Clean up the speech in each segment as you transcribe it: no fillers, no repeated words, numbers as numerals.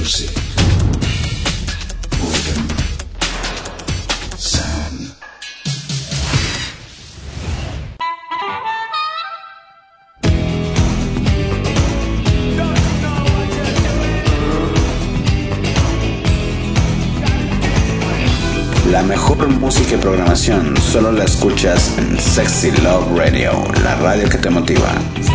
music. Wooden sound. La mejor música y programación solo la escuchas en Sexy Love Radio, la radio que te motiva.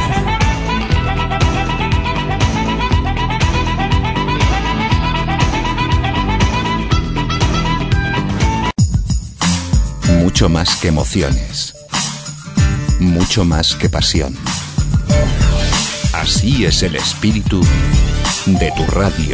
Mucho más que emociones, mucho más que pasión. Así es el espíritu de tu radio.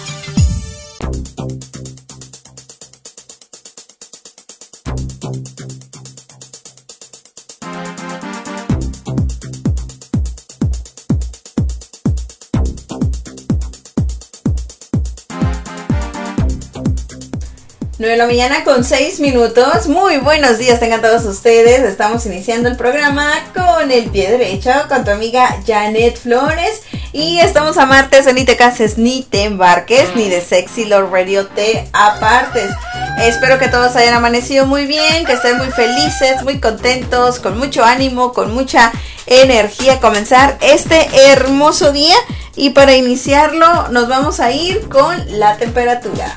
De la mañana con 6 minutos. Muy buenos días, tengan todos ustedes. Estamos iniciando el programa con el pie derecho, con tu amiga Janet Flores. Y estamos a martes, ni te cases, ni te embarques, ni de Sexy Lord Radio te apartes. Espero que todos hayan amanecido muy bien, que estén muy felices, muy contentos, con mucho ánimo, con mucha energía, comenzar este hermoso día. Y para iniciarlo nos vamos a ir con la temperatura.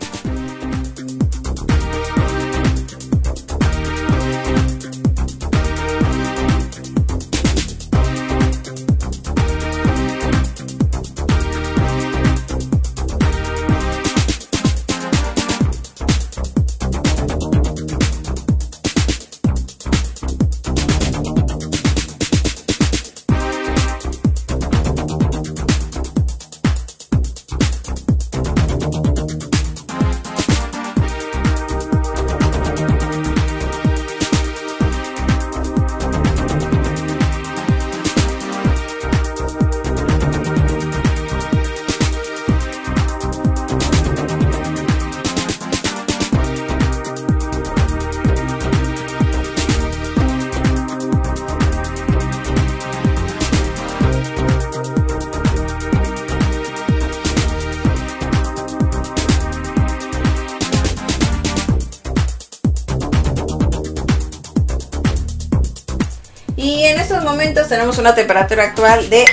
Tenemos una temperatura actual de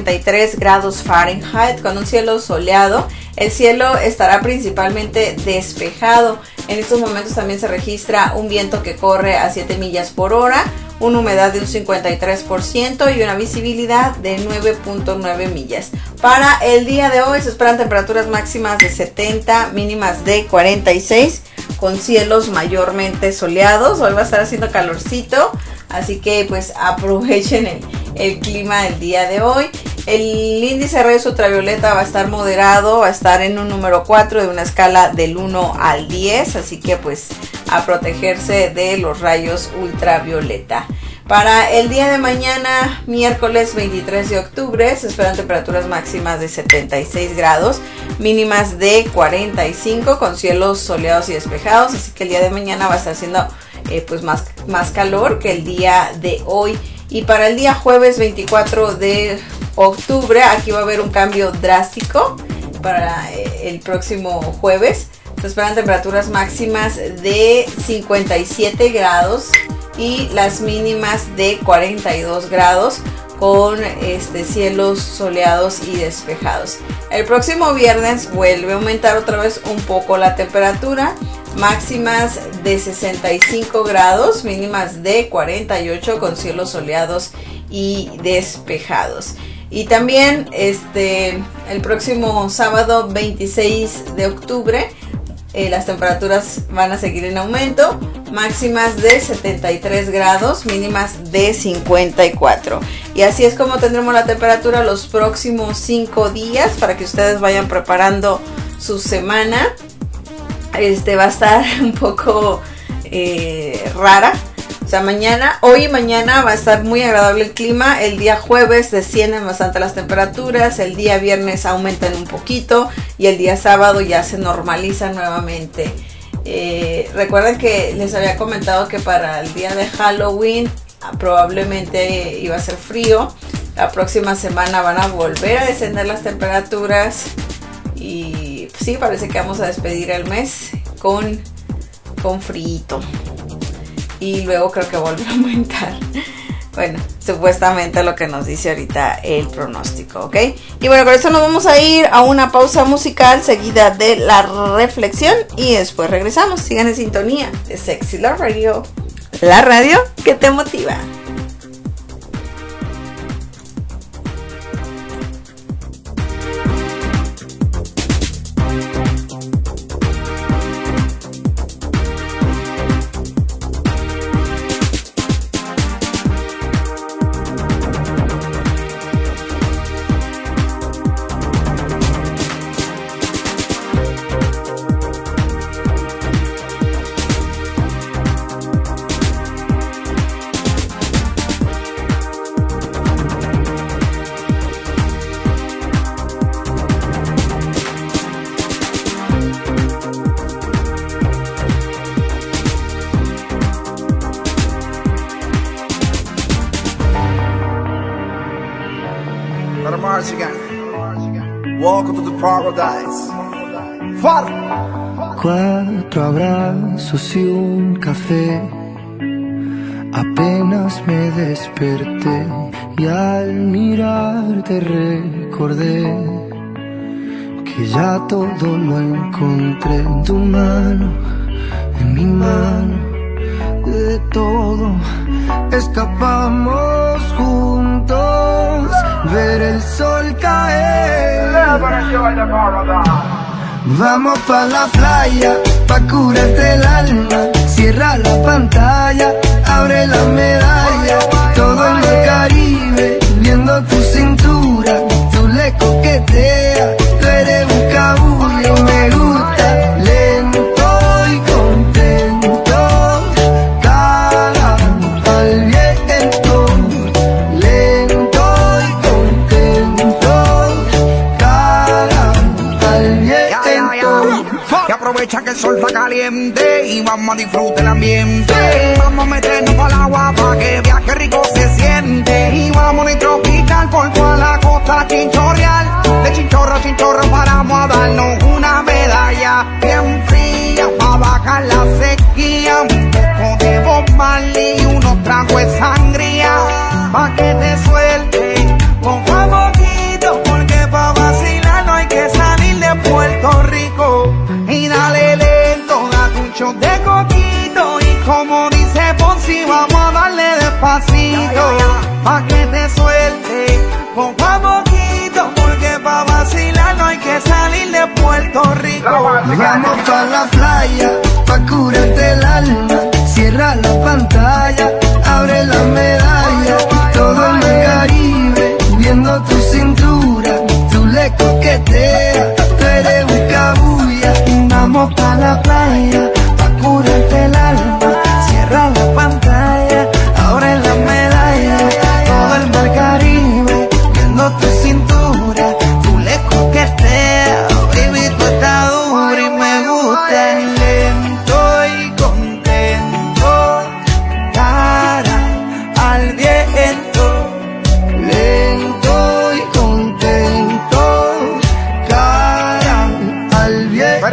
53 grados Fahrenheit con un cielo soleado. El cielo estará principalmente despejado. En estos momentos también se registra un viento que corre a 7 millas por hora, una humedad de un 53% y una visibilidad de 9.9 millas. Para el día de hoy se esperan temperaturas máximas de 70, mínimas de 46, con cielos mayormente soleados. Hoy va a estar haciendo calorcito. Así que pues aprovechen el clima del día de hoy. El índice de rayos ultravioleta va a estar moderado, va a estar en un número 4 de una escala del 1 al 10. Así que pues a protegerse de los rayos ultravioleta. Para el día de mañana, miércoles 23 de octubre, se esperan temperaturas máximas de 76 grados, mínimas de 45, con cielos soleados y despejados. Así que el día de mañana va a estar haciendo pues más calor que el día de hoy. Y para el día jueves 24 de octubre, aquí va a haber un cambio drástico para el próximo jueves. Se esperan temperaturas máximas de 57 grados y las mínimas de 42 grados con cielos soleados y despejados. El próximo viernes vuelve a aumentar otra vez un poco la temperatura. Máximas de 65 grados, mínimas de 48 con cielos soleados y despejados. Y también el próximo sábado 26 de octubre las temperaturas van a seguir en aumento. Máximas de 73 grados, mínimas de 54. Y así es como tendremos la temperatura los próximos 5 días para que ustedes vayan preparando su semana. Va a estar un poco rara. O sea, hoy y mañana va a estar muy agradable el clima. El día jueves descienden bastante las temperaturas. El día viernes aumentan un poquito. Y el día sábado ya se normaliza nuevamente. Recuerden que les había comentado que para el día de Halloween probablemente iba a ser frío. La próxima semana van a volver a descender las temperaturas. Y sí, parece que vamos a despedir el mes con frito. Y luego creo que vuelve a aumentar. Bueno, supuestamente lo que nos dice ahorita el pronóstico, ¿ok? Y bueno, con eso nos vamos a ir a una pausa musical seguida de la reflexión y después regresamos. Sigan en sintonía de Sexy Love Radio, la radio que te motiva. Welcome to the paradise. 4 abrazos y un café. Apenas me desperté y al mirarte recordé que ya todo lo encontré en tu mano, en mi mano. De todo escapamos juntos, ver el sol caer. Vamos pa' la playa, pa' curarte el alma. Cierra la pantalla, abre la medalla. Todo en el Caribe, viendo tu cintura. Tú le coqueteas, tú eres un cabullo. Me gusta lento y contento, cara al viento. Lento y contento, cara al viento. Y aprovecha que el sol está caliente y vamos a disfrutar el ambiente. Vamos a meternos al agua pa' que viaje rico se siente. Y vamos a tropical por toda la costa chinchorreal. De chinchorro a chinchorro paramos a darnos una medalla bien fría pa' bajar la sequía. Un poco de Bob Marley y unos tragos de sangría pa' que te suelte poco a poquito, porque pa' vacilar no hay que salir de Puerto Rico. Y dale lento, date un shot de coquito. Y como dice Ponzi, vamos a darle despacito pa' que te suelte poco a poquito, porque pa' vacilar no hay que salir de Puerto Rico. Vamos pa' la playa, pa' curarte el alma. Cierra la pantalla, abre la medalla. Todo en el Caribe, viendo tu cintura. Tú le coqueteas, tú eres un cabulla. Vamos pa' la playa, pa' curarte el alma. Cierra la pantalla, abre la medalla. Todo el mar Caribe, viendo tu cintura. Tú le coqueteas, baby, tú estás dura y me gusta. Lento y contento, cara al viento. Lento y contento, cara al viento.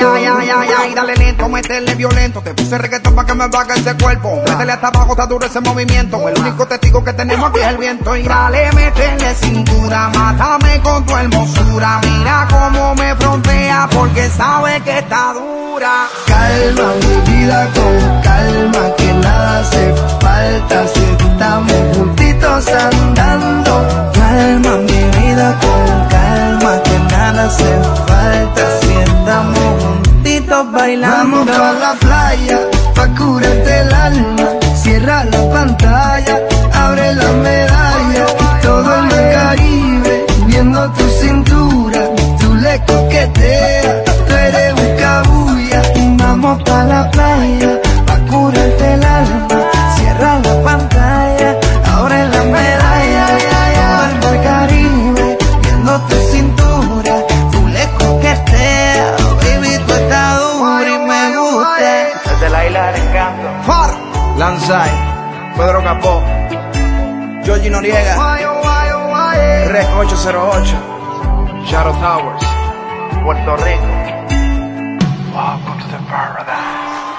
Y dale lento, métele violento. Te puse reggaetón pa' que me baje ese cuerpo. Métele hasta abajo, está duro ese movimiento. El único testigo que tenemos aquí es el viento. Y dale, métele cintura, mátame con tu hermosura. Mira cómo me frontea, porque sabe que está dura. Calma mi vida con calma, que nada hace falta si estamos juntitos andando. Calma mi vida con calma, que nada hace falta si estamos juntitos bailando. Vamos pa' la playa, pa' curarte el alma. Cierra la pantalla, abre la medalla. Todo en el Caribe, viendo tu cintura. Tú le coqueteas, tú eres un cabulla. Vamos pa' la playa, pa' curarte el alma. Cierra la pantalla, abre la medalla. Todo el mar Caribe, viendo tu cintura. Tú le coqueteas, baby, tú estás dura y me gusta. Desde la isla del encanto, Lanzai, Pedro Capó, Georgie Noriega, Rec 808, Shadow Towers, Puerto Rico. Welcome to the paradise.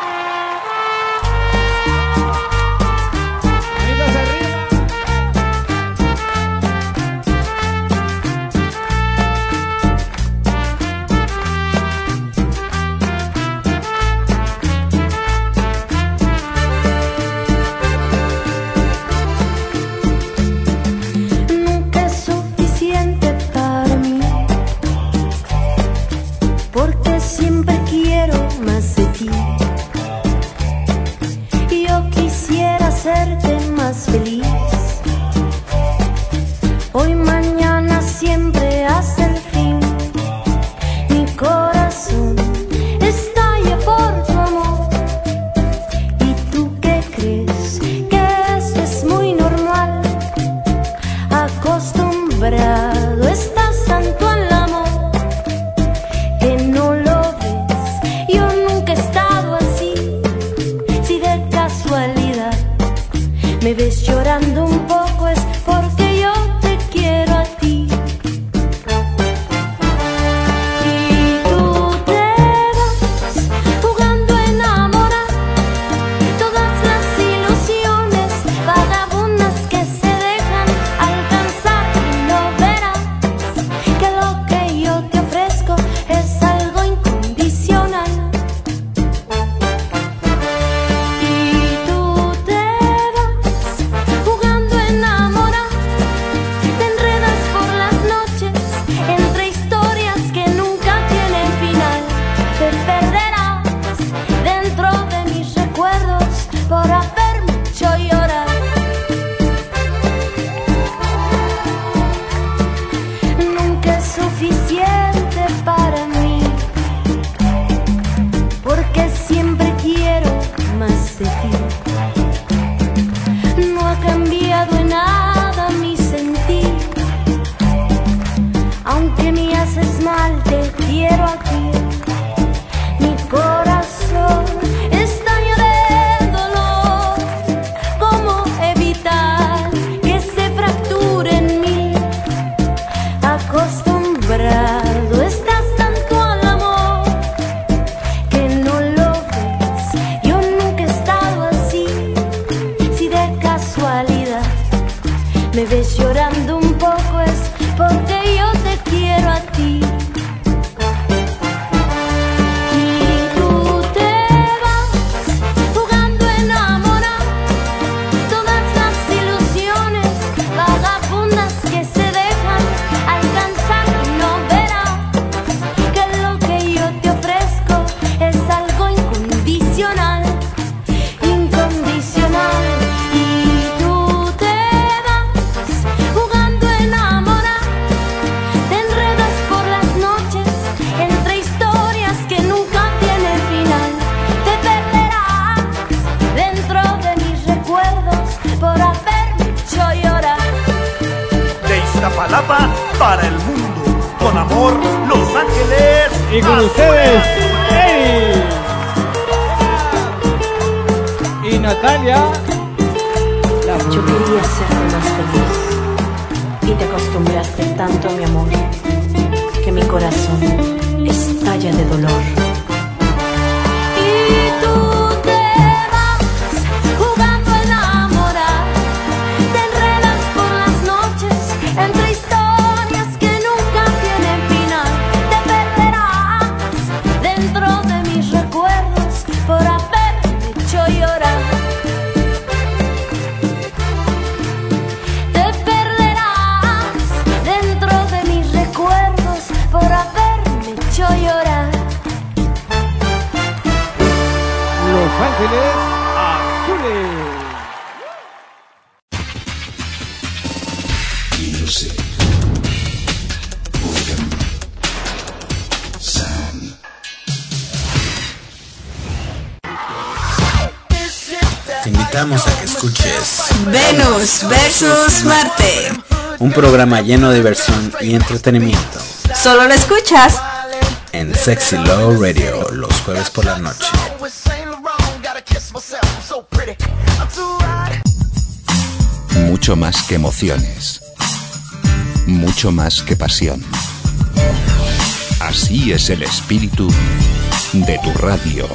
Para el mundo, con amor, Los Ángeles. Y con ustedes, Eri y Natalia. Yo quería ser más feliz y te acostumbraste tanto a mi amor que mi corazón estalla de dolor. Ángeles Azules. Music. Organ. Sound. Te invitamos a que escuches Venus versus Marte, un programa lleno de diversión y entretenimiento. Solo lo escuchas en Sexy Love Radio los jueves por la noche. Mucho más que emociones. Mucho más que pasión. Así es el espíritu de tu radio.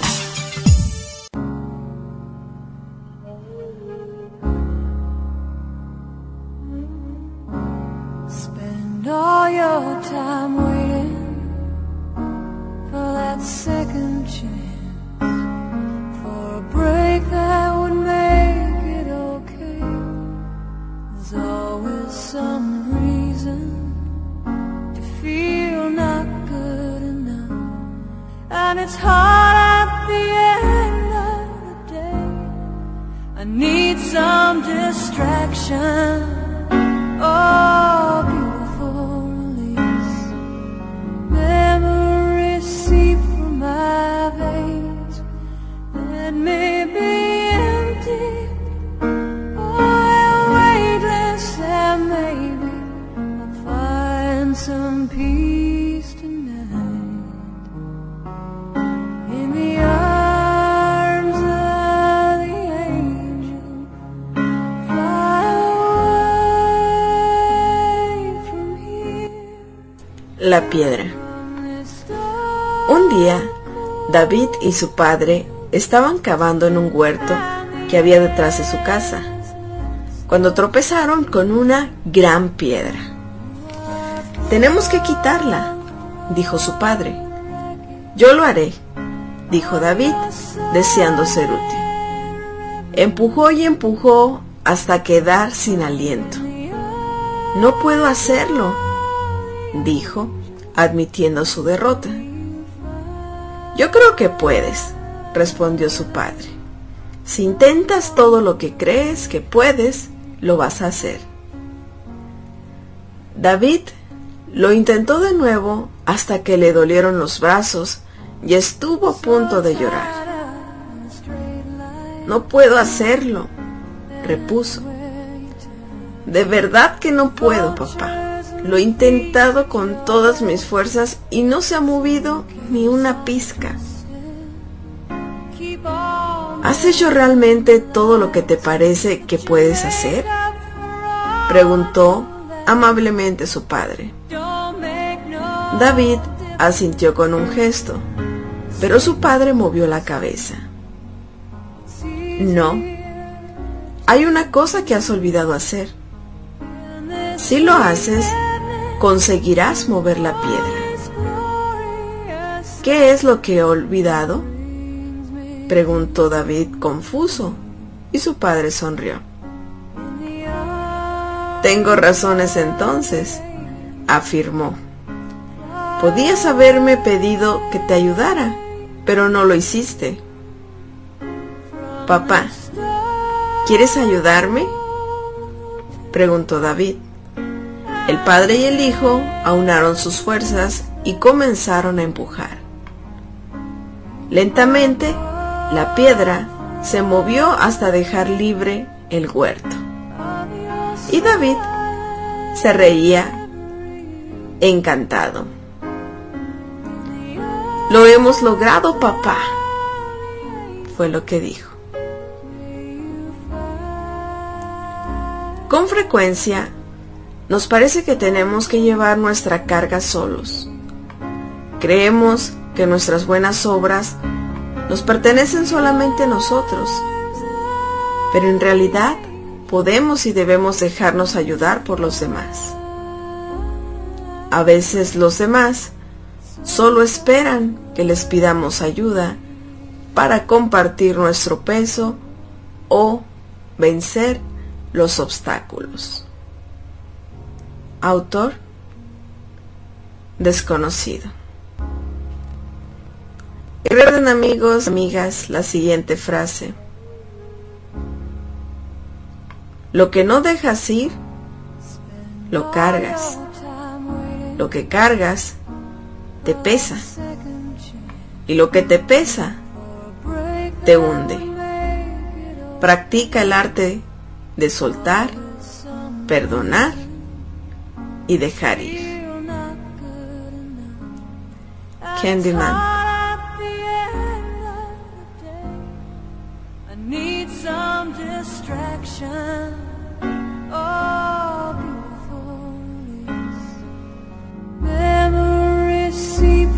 Spend all your time waiting for that second chance, for a break that would make it okay. There's always some reason to feel not good enough, and it's hard at the end of the day. I need some distraction. Oh, beautiful release. Memories seep from my veins that may be empty, oh, weightless, and maybe I'll find some peace tonight in the arms of the angel. Fly away from here. La piedra. Un día, David y su padre estaban cavando en un huerto que había detrás de su casa, cuando tropezaron con una gran piedra. «Tenemos que quitarla», dijo su padre. «Yo lo haré», dijo David, deseando ser útil. Empujó y empujó hasta quedar sin aliento. «No puedo hacerlo», dijo, admitiendo su derrota. «Yo creo que puedes», respondió su padre. «Si intentas todo lo que crees que puedes, lo vas a hacer». David lo intentó de nuevo hasta que le dolieron los brazos y estuvo a punto de llorar. «No puedo hacerlo», repuso. «De verdad que no puedo, papá. Lo he intentado con todas mis fuerzas y no se ha movido ni una pizca». «¿Has hecho realmente todo lo que te parece que puedes hacer?», preguntó amablemente su padre. David asintió con un gesto, pero su padre movió la cabeza. «No, hay una cosa que has olvidado hacer. Si lo haces, conseguirás mover la piedra». «¿Qué es lo que he olvidado?», preguntó David confuso, y su padre sonrió. «Tengo razones entonces», afirmó. «Podías haberme pedido que te ayudara, pero no lo hiciste». «Papá, ¿quieres ayudarme?», preguntó David. El padre y el hijo aunaron sus fuerzas y comenzaron a empujar. Lentamente, la piedra se movió hasta dejar libre el huerto. Y David se reía encantado. «Lo hemos logrado, papá», fue lo que dijo. Con frecuencia, nos parece que tenemos que llevar nuestra carga solos. Creemos que nuestras buenas obras nos pertenecen solamente a nosotros, pero en realidad podemos y debemos dejarnos ayudar por los demás. A veces los demás solo esperan que les pidamos ayuda para compartir nuestro peso o vencer los obstáculos. Autor desconocido. Recuerden, amigos, amigas, la siguiente frase: lo que no dejas ir, lo cargas. Lo que cargas, te pesa. Y lo que te pesa, te hunde. Practica el arte de soltar, perdonar y dejar ir. Candyman. Memories seep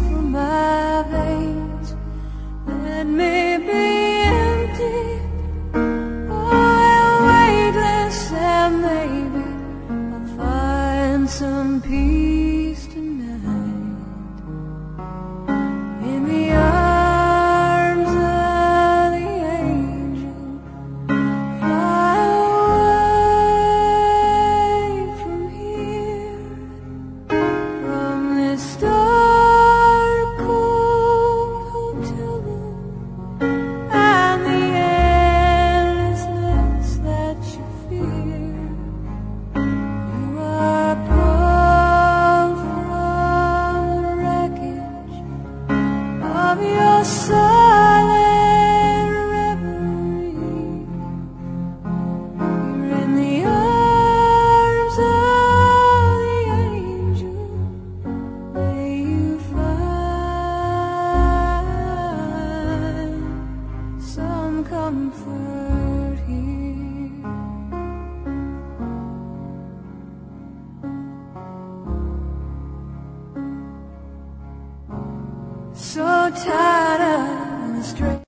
tied up straight.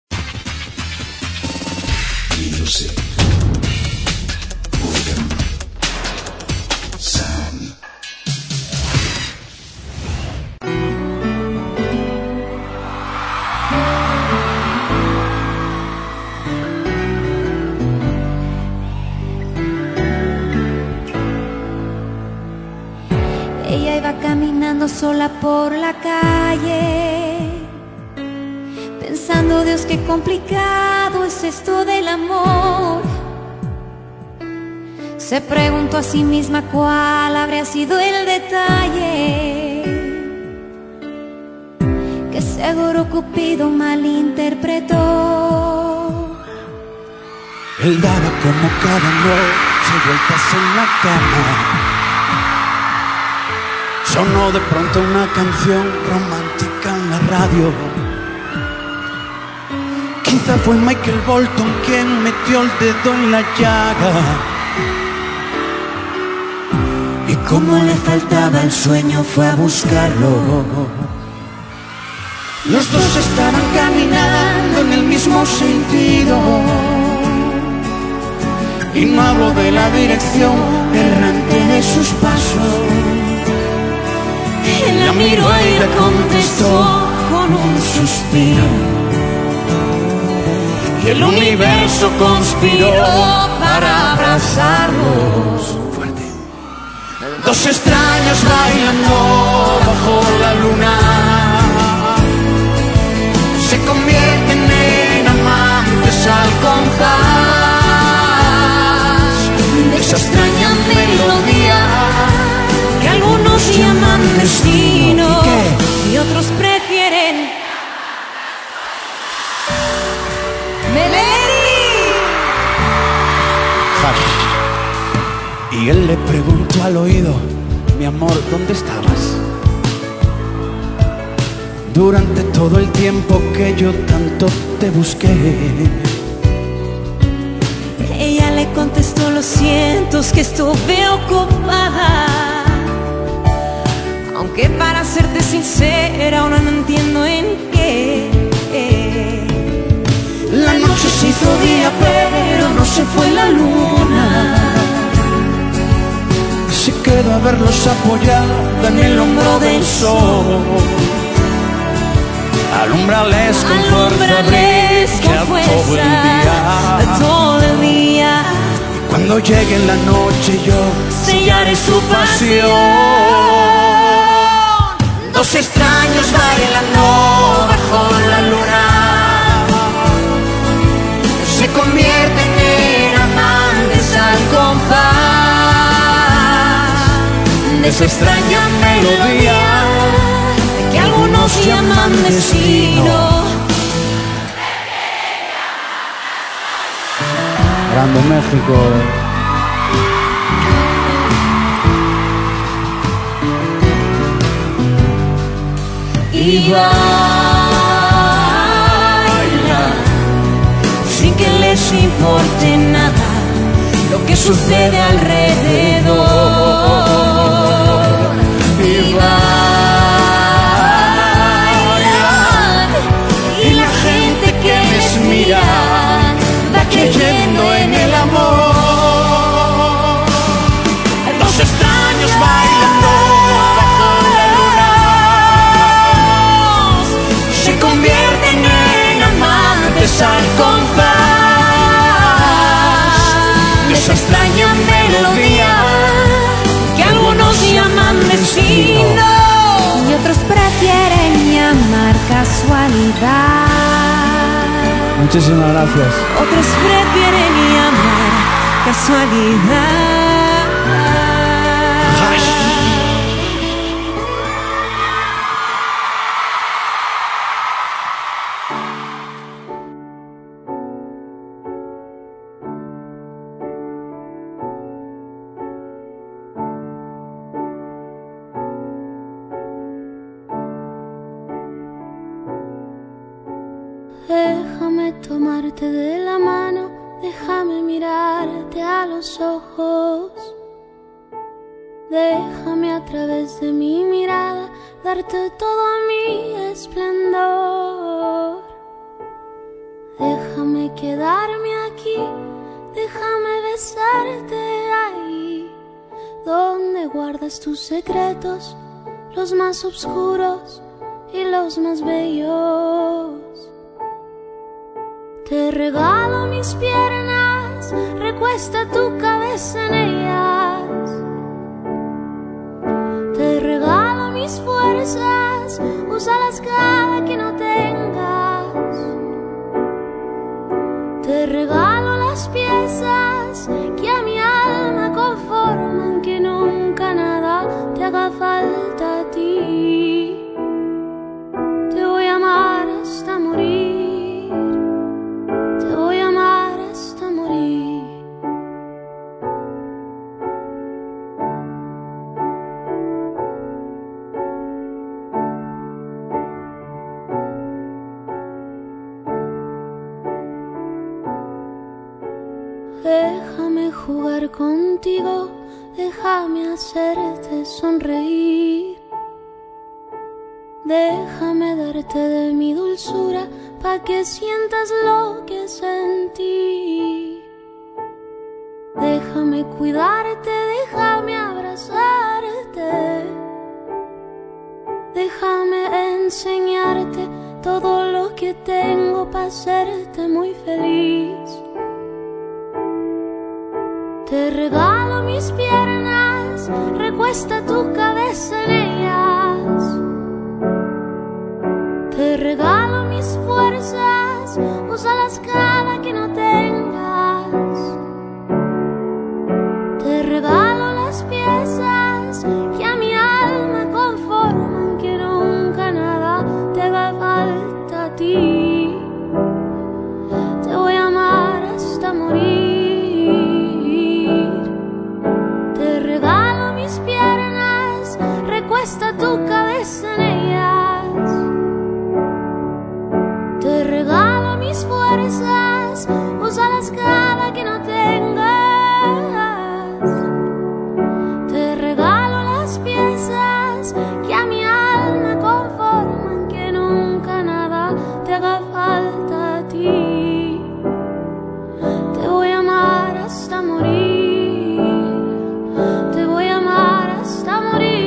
Music. Rhythm. Sound. Ella iba caminando sola por la calle, pensando, Dios, qué complicado es esto del amor. Se preguntó a sí misma cuál habría sido el detalle que seguro Cupido malinterpretó. Él daba como cada noche vueltas en la cama. Sonó de pronto una canción romántica en la radio. Quizá fue Michael Bolton quien metió el dedo en la llaga. Y como le faltaba el sueño fue a buscarlo. Los dos estaban caminando en el mismo sentido. Y no hablo de la dirección errante de sus pasos. Él la miró y le contestó con un suspiro. Y el universo conspiró para abrazarlos. Fuerte. Dos extraños bailando bajo la luna se convierten en amantes al compás de esa extraña melodía que algunos llaman destino y otros prefieren Melody. Y él le preguntó al oído: mi amor, ¿dónde estabas? Durante todo el tiempo que yo tanto te busqué. Ella le contestó: lo siento, es que estuve ocupada. Aunque para serte sincera ahora no entiendo en qué. La noche se hizo día pero no se fue la luna. Se quedó a verlos apoyada en el hombro del sol. Alúmbrales con fuerza, brilla todo el día. Cuando llegue la noche yo sellaré su pasión. Dos extraños bailando bajo la luna se convierten en amantes al compás de esa extraña melodía que algunos llaman destino. Grande México. Y baila sin que les importe nada lo que sucede alrededor. Y bailan y la gente que les mira va creyendo en el amor. Dos extraños bailando bajo la luna se convierten en amantes al compás de esa extraña melodía que algunos llaman destino y otros prefieren llamar casualidad. Muchísimas gracias. Otros prefieren llamar casualidad. Déjame tomarte de la mano, déjame mirarte a los ojos. Déjame a través de mi mirada darte todo mi esplendor. Déjame quedarme aquí, déjame besarte ahí, donde guardas tus secretos, los más oscuros y los más bellos. Te regalo mis piernas, recuesta tu cabeza en ellas. Te regalo mis fuerzas, úsalas cada que no tengas. Te regalo las piezas que a mi alma conforman, que nunca nada te haga falta a ti. Te voy a amar hasta morir, te voy a amar hasta morir. Déjame jugar contigo, déjame hacerte sonreír. Déjame darte de mi dulzura, pa' que sientas lo que sentí. Déjame cuidarte, déjame abrazarte. Déjame enseñarte todo lo que tengo pa' hacerte muy feliz. Te regalo mis piernas, recuesta tu cabeza en ellas. Te regalo mis fuerzas, úsalas cada que no tengas. Te regalo las piezas que a mi alma conforman, que nunca nada te haga falta a ti. Te voy a amar hasta morir. Recuesta tu cabeza en ellas. Te regalo mis fuerzas, úsalas cada que no tengas. Te regalo las piezas que a mi alma conforman, que nunca nada te haga falta a ti. Te voy a amar hasta morir, te voy a amar hasta morir.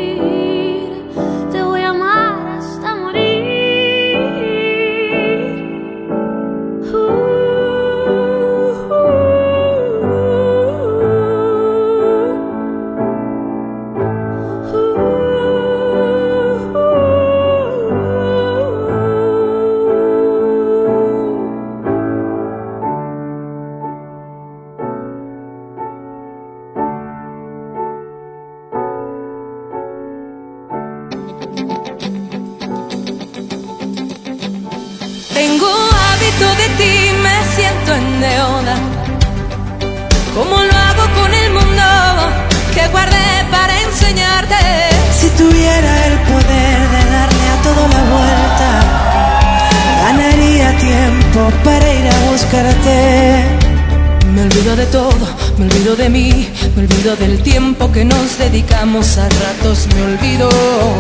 Tengo hábito de ti, me siento en deuda. ¿Cómo lo hago con el mundo que guardé para enseñarte? Si tuviera el poder de darle a todo la vuelta, ganaría tiempo para ir a buscarte. Me olvido de todo, me olvido de mí, me olvido del tiempo que nos dedicamos, a ratos me olvido.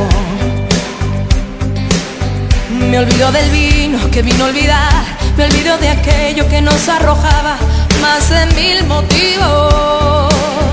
Me olvido del vino que vino a olvidar, me olvido de aquello que nos arrojaba más de 1000 motivos.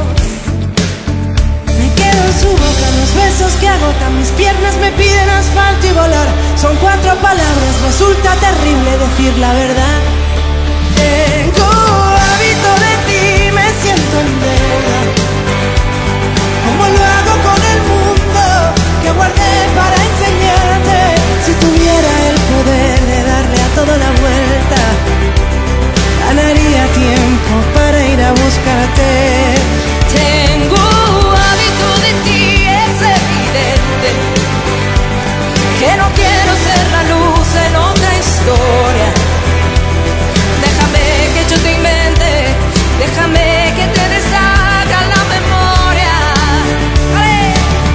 Me quedo en su boca, los besos que agotan mis piernas me piden asfalto y volar. Son 4 palabras, resulta terrible decir la verdad. Tengo hábito de ti, me siento en deuda. ¿Cómo lo hago con el mundo que guardé para enseñarte? Si tuviera el poder de darle a todo la vuelta, ganaría tiempo para ir a buscarte. Tengo hábito de ti, es evidente que no quiero ser la luz en otra historia. Déjame que yo te invente, déjame que te deshaga la memoria. ¡Ale!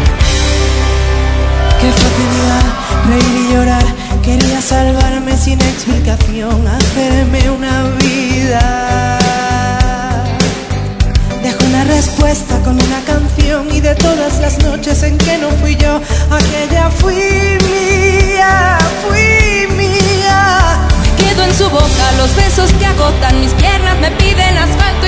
Qué facilidad reír y llorar, quería salvarme sin explicación, hacerme una vida. Dejo una respuesta con una canción, y de todas las noches en que no fui yo aquella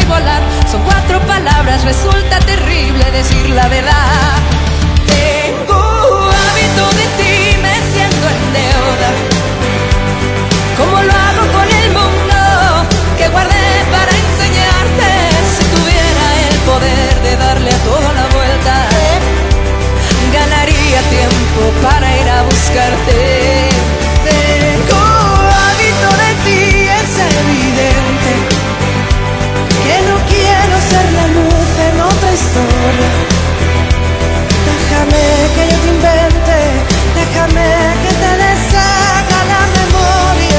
y volar. Son 4 palabras, resulta terrible decir la verdad. Tengo hábito de ti, me siento en deuda. ¿Cómo lo hago con el mundo que guardé para enseñarte? Si tuviera el poder de darle a toda la vuelta, ganaría tiempo para ir a buscarte. Tengo hábito de ti, es evidente que no quiero ser la luz en otra historia. Déjame que yo te invente, déjame que te deshaga la memoria.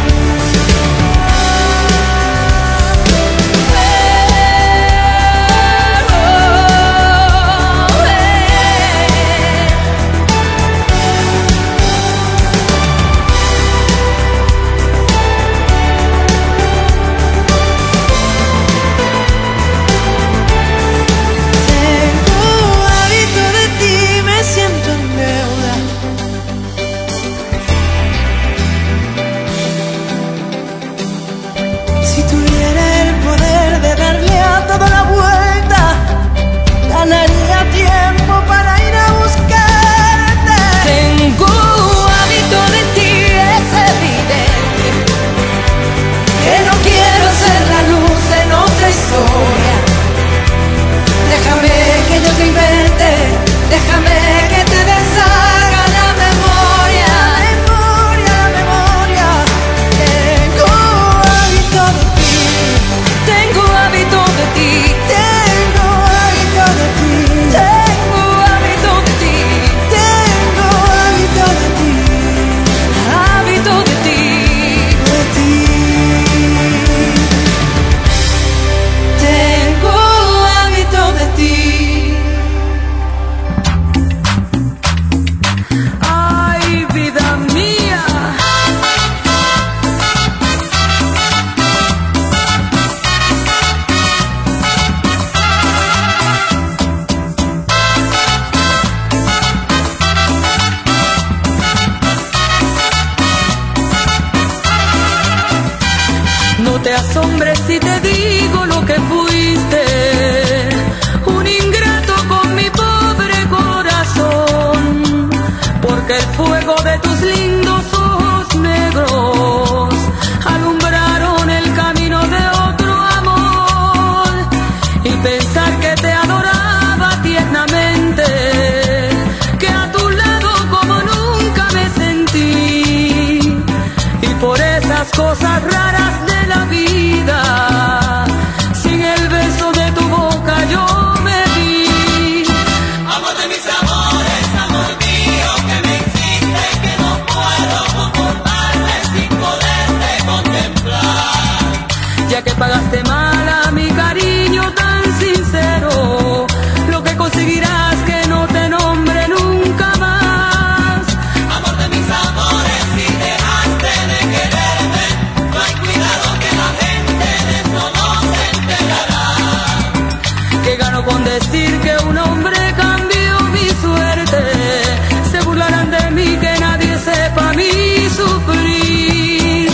Toda la vuelta, ganaría tiempo para ir a buscarte. Tengo hábito de ti, es evidente que no quiero ser la luz en otra historia. Déjame que yo te invente, déjame que te deshaga la memoria. La memoria. Tengo hábito de ti, tengo hábito de ti, tengo hábito de ti, tengo hábito de ti, tengo hábito de ti, hábito de ti, tengo hábito de ti. Ay, vida mía. No te asombres si te digo lo que fuiste, un ingrato con mi pobre corazón, porque el fuego de tus lindos ojos negros alumbraron el camino de otro amor, y pensar que te adoraba tiernamente, que a tu lado como nunca me sentí, y por esas cosas raras de la vida, sin el beso de tu boca yo me vi. Amor de mis amores, amor mío, que me hiciste, que no puedo conformarme sin poderte contemplar. Ya que pagaste mal a mi cariño tan sincero, lo que conseguirás que no te nombre nunca más. Amor de mis amores, si dejaste de quererme, no hay cuidado que la gente de eso no se enterará. Que gano con decir que un hombre cambió mi suerte, se burlarán de mí, que nadie sepa mi sufrir.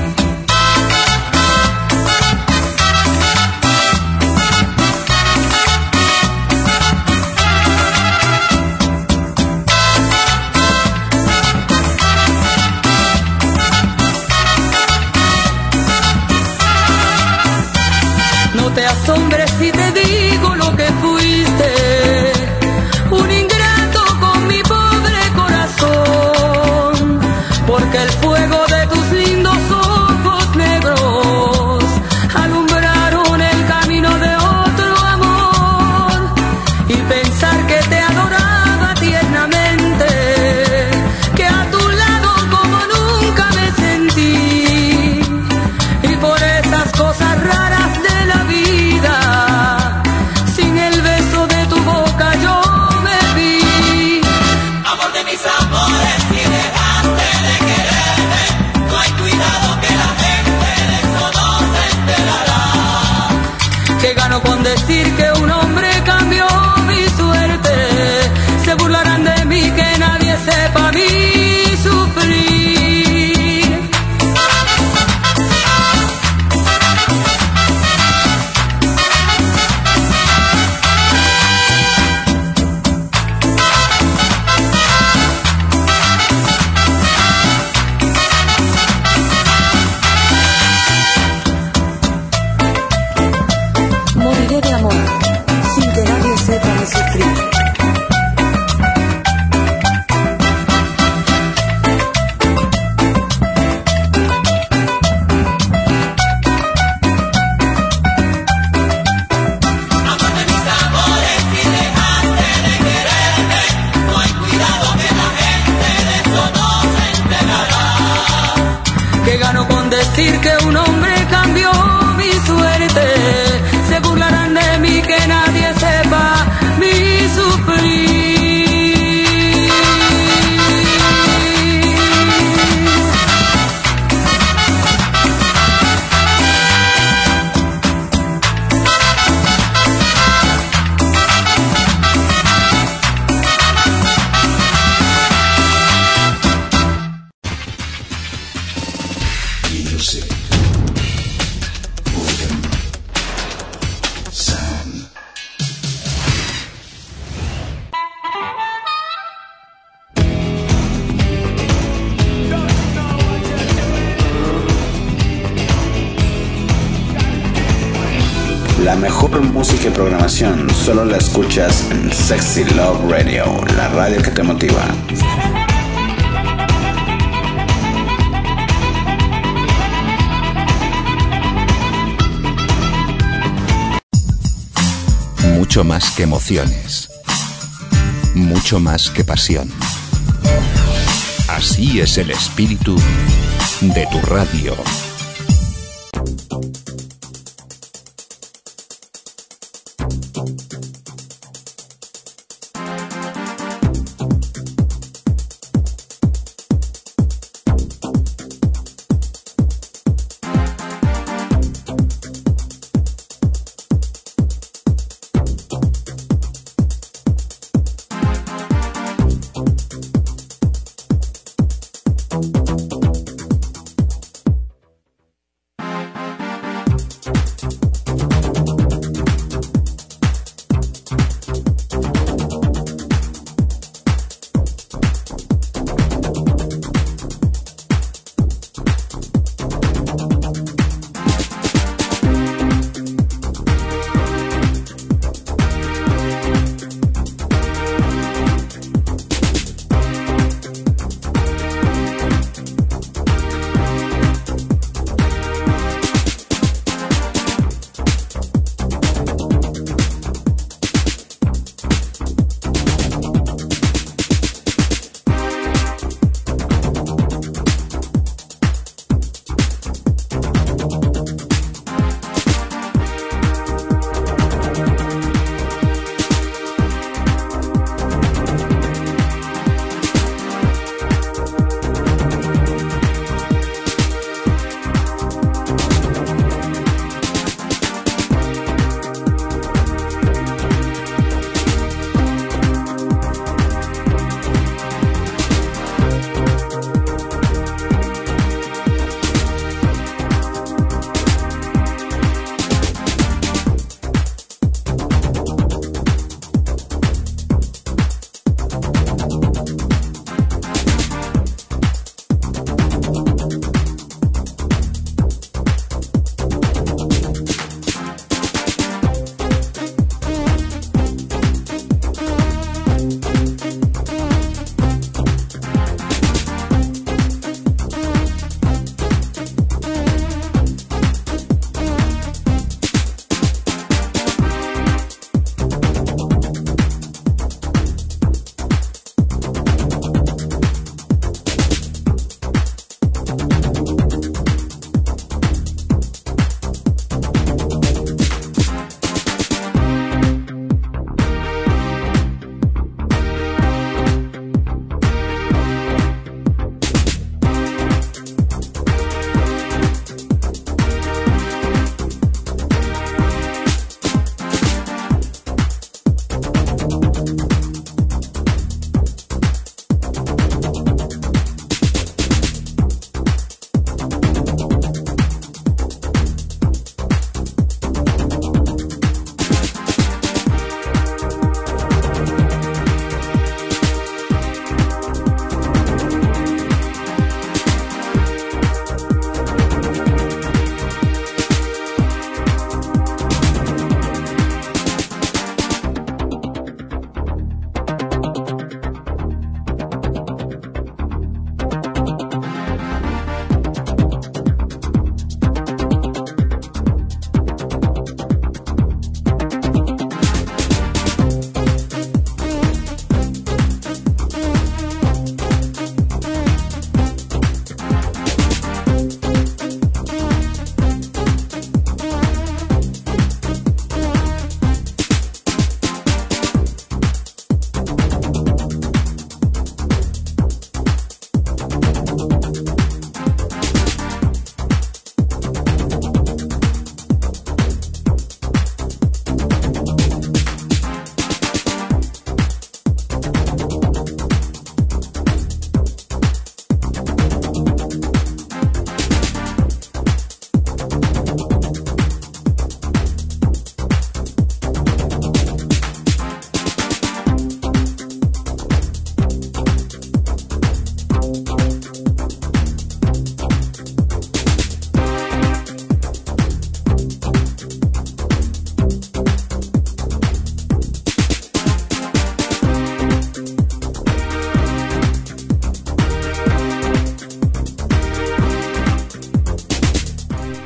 No te asombres si te digo lo que fuiste, un ingrato con mi pobre corazón, porque el fuego de tus lindos ojos negros alumbraron el camino de otro amor, y pensar que te adoraba tiernamente, que a tu lado como nunca me sentí, y por esas cosas raras de la vida, sin el beso de tu boca yo me vi. Amor de mis amores, si dejaste de quererme, no hay cuidado que la gente de eso no se enterará. Que gano con decir que un hombre cambió mi suerte, se burlarán de mí, que nadie sepa mi sufrir. decir que un hombre cambió mi suerte. Se burlarán de mí, que nadie sepa mi sufrir. La mejor música y programación solo la escuchas en Sexy Love Radio, la radio que te motiva. Mucho más que emociones. Mucho más que pasión. Así es el espíritu de tu radio.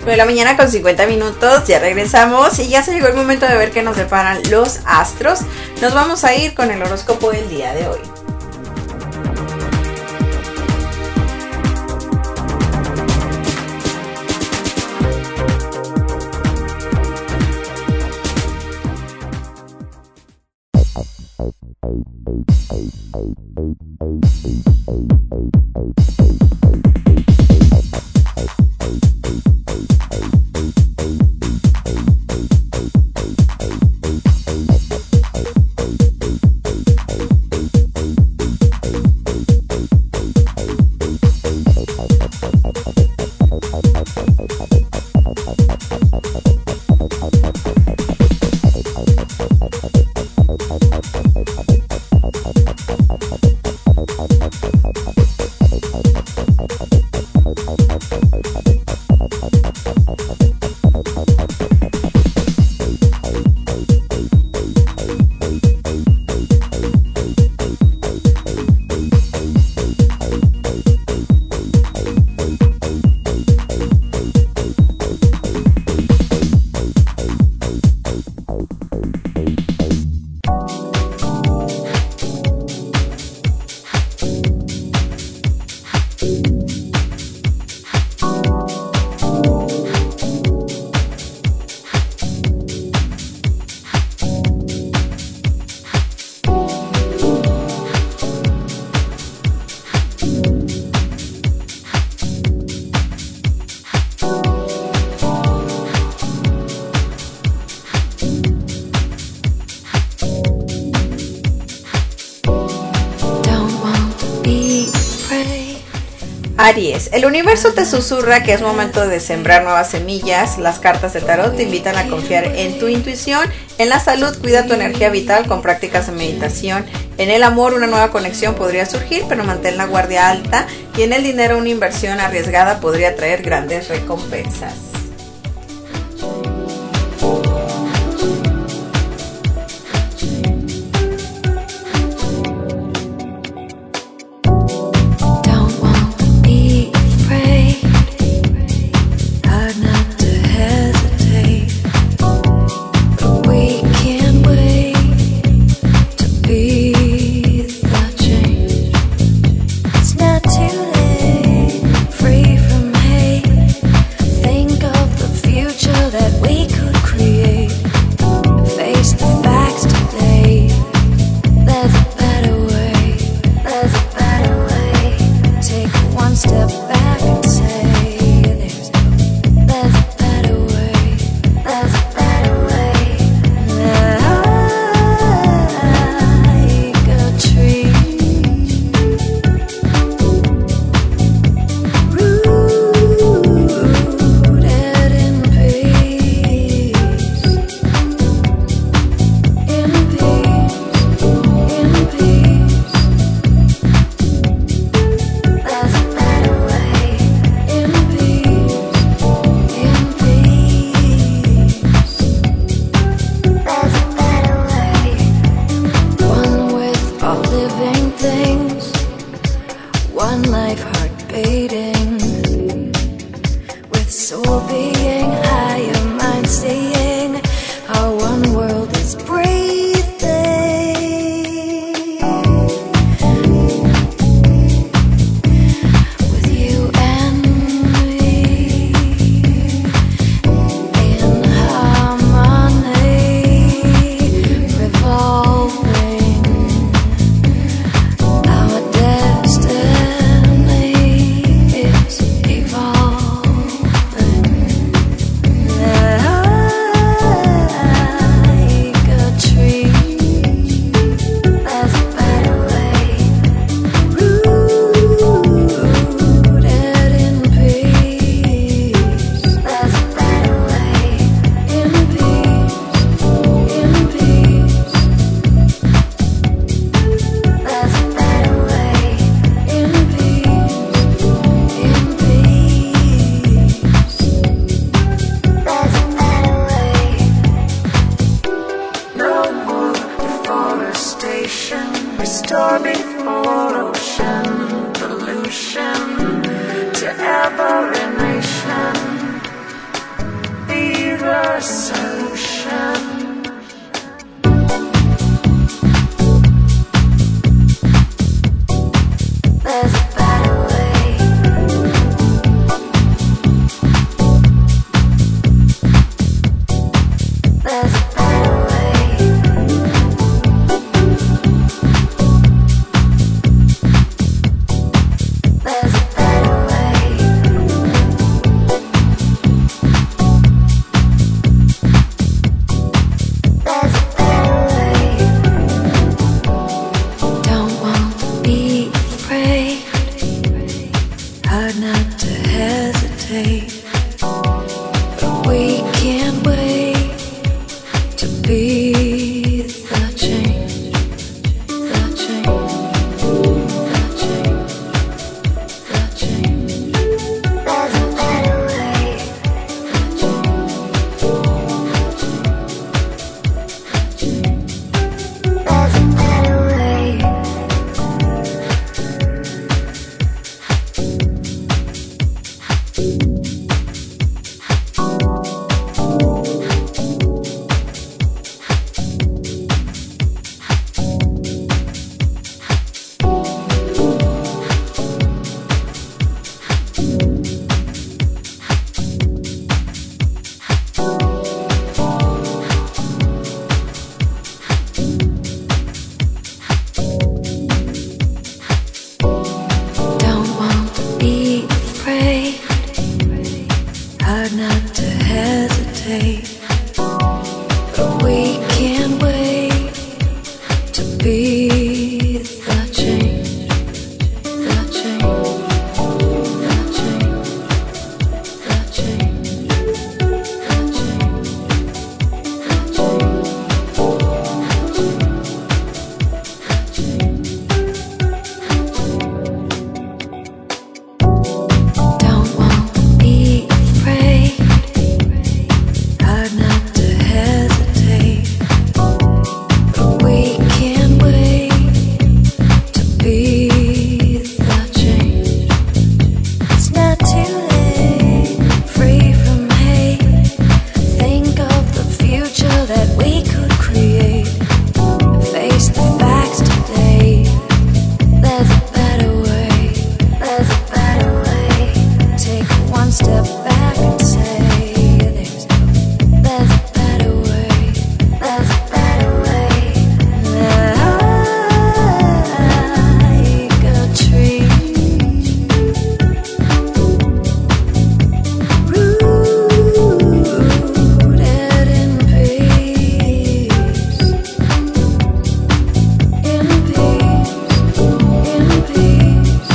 9 de la mañana con 50 minutos, ya regresamos y ya se llegó el momento de ver qué nos deparan los astros. Nos vamos a ir con el horóscopo del día de hoy. Aries, el universo te susurra que es momento de sembrar nuevas semillas. Las cartas de tarot te invitan a confiar en tu intuición. En la salud, cuida tu energía vital con prácticas de meditación. En el amor, una nueva conexión podría surgir, pero mantén la guardia alta. Y en el dinero, una inversión arriesgada podría traer grandes recompensas. Evolving your solution. There's a better way. There's a better way. There's a better way. There's a better way. Don't want to be afraid. Hard not to hesitate. But we can't wait to be the change. The change. The change. The change. There's a better way. There's a better way. Don't want to be afraid. Hard not to hesitate. But we can't wait to be the change. The change. The change. The change. The Don't want to be afraid. Hard not to hesitate. But we can't wait to be the change. It's not too late. Free from hate. Think of the future that we could create. Face the facts today. There's a better way. There's a better way. Take one step back and say there's a better way. There's a better way. Like a tree rooted in peace. In peace. In peace.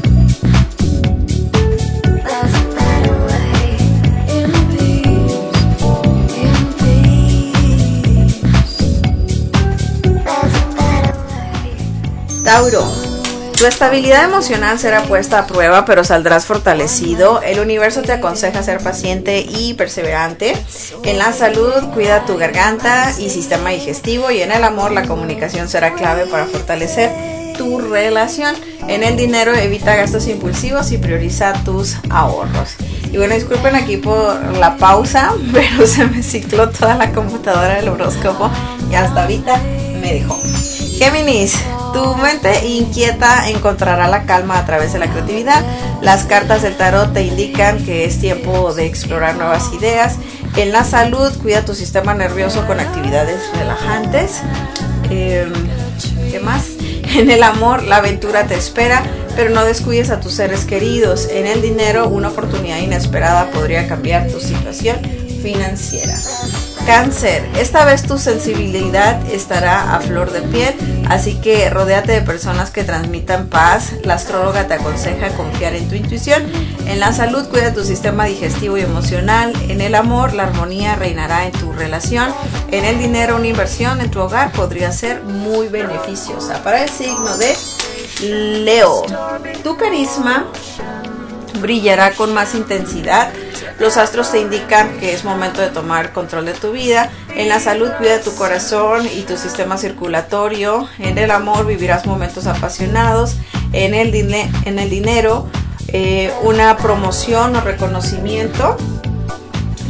There's a better way. In peace. In peace. There's a better way. Tauro, tu estabilidad emocional será puesta a prueba, pero saldrás fortalecido. El universo te aconseja ser paciente y perseverante. En la salud, cuida tu garganta y sistema digestivo. Y en el amor, la comunicación será clave para fortalecer tu relación. En el dinero, evita gastos impulsivos y prioriza tus ahorros. Y bueno, disculpen aquí por la pausa, pero se me cicló toda la computadora del horóscopo y hasta ahorita me dejó. Géminis, tu mente inquieta encontrará la calma a través de la creatividad. Las cartas del tarot te indican que es tiempo de explorar nuevas ideas. En la salud, cuida tu sistema nervioso con actividades relajantes. ¿Qué más? En el amor, la aventura te espera, pero no descuides a tus seres queridos. En el dinero, una oportunidad inesperada podría cambiar tu situación financiera. Cáncer, esta vez tu sensibilidad estará a flor de piel, así que rodéate de personas que transmitan paz. La astróloga te aconseja confiar en tu intuición. En la salud, cuida tu sistema digestivo y emocional. En el amor, la armonía reinará en tu relación. En el dinero, una inversión en tu hogar podría ser muy beneficiosa. Para el signo de Leo, tu carisma brillará con más intensidad. Los astros te indican que es momento de tomar control de tu vida. En la salud, cuida tu corazón y tu sistema circulatorio. En el amor, vivirás momentos apasionados. En el dinero, una promoción o reconocimiento.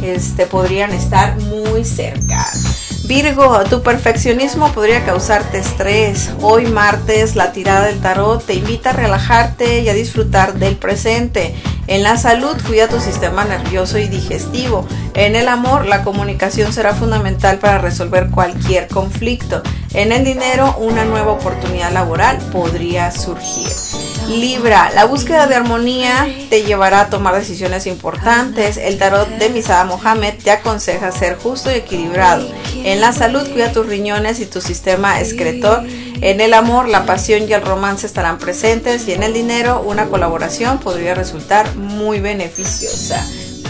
podrían estar muy cerca. Virgo, tu perfeccionismo podría causarte estrés. Hoy martes, la tirada del tarot te invita a relajarte y a disfrutar del presente. En la salud, cuida tu sistema nervioso y digestivo. En el amor, la comunicación será fundamental para resolver cualquier conflicto. En el dinero, una nueva oportunidad laboral podría surgir. Libra, la búsqueda de armonía te llevará a tomar decisiones importantes. El tarot de Misada Mohamed te aconseja ser justo y equilibrado. En la salud, cuida tus riñones y tu sistema excretor. En el amor, la pasión y el romance estarán presentes. Y en el dinero, una colaboración podría resultar muy beneficiosa.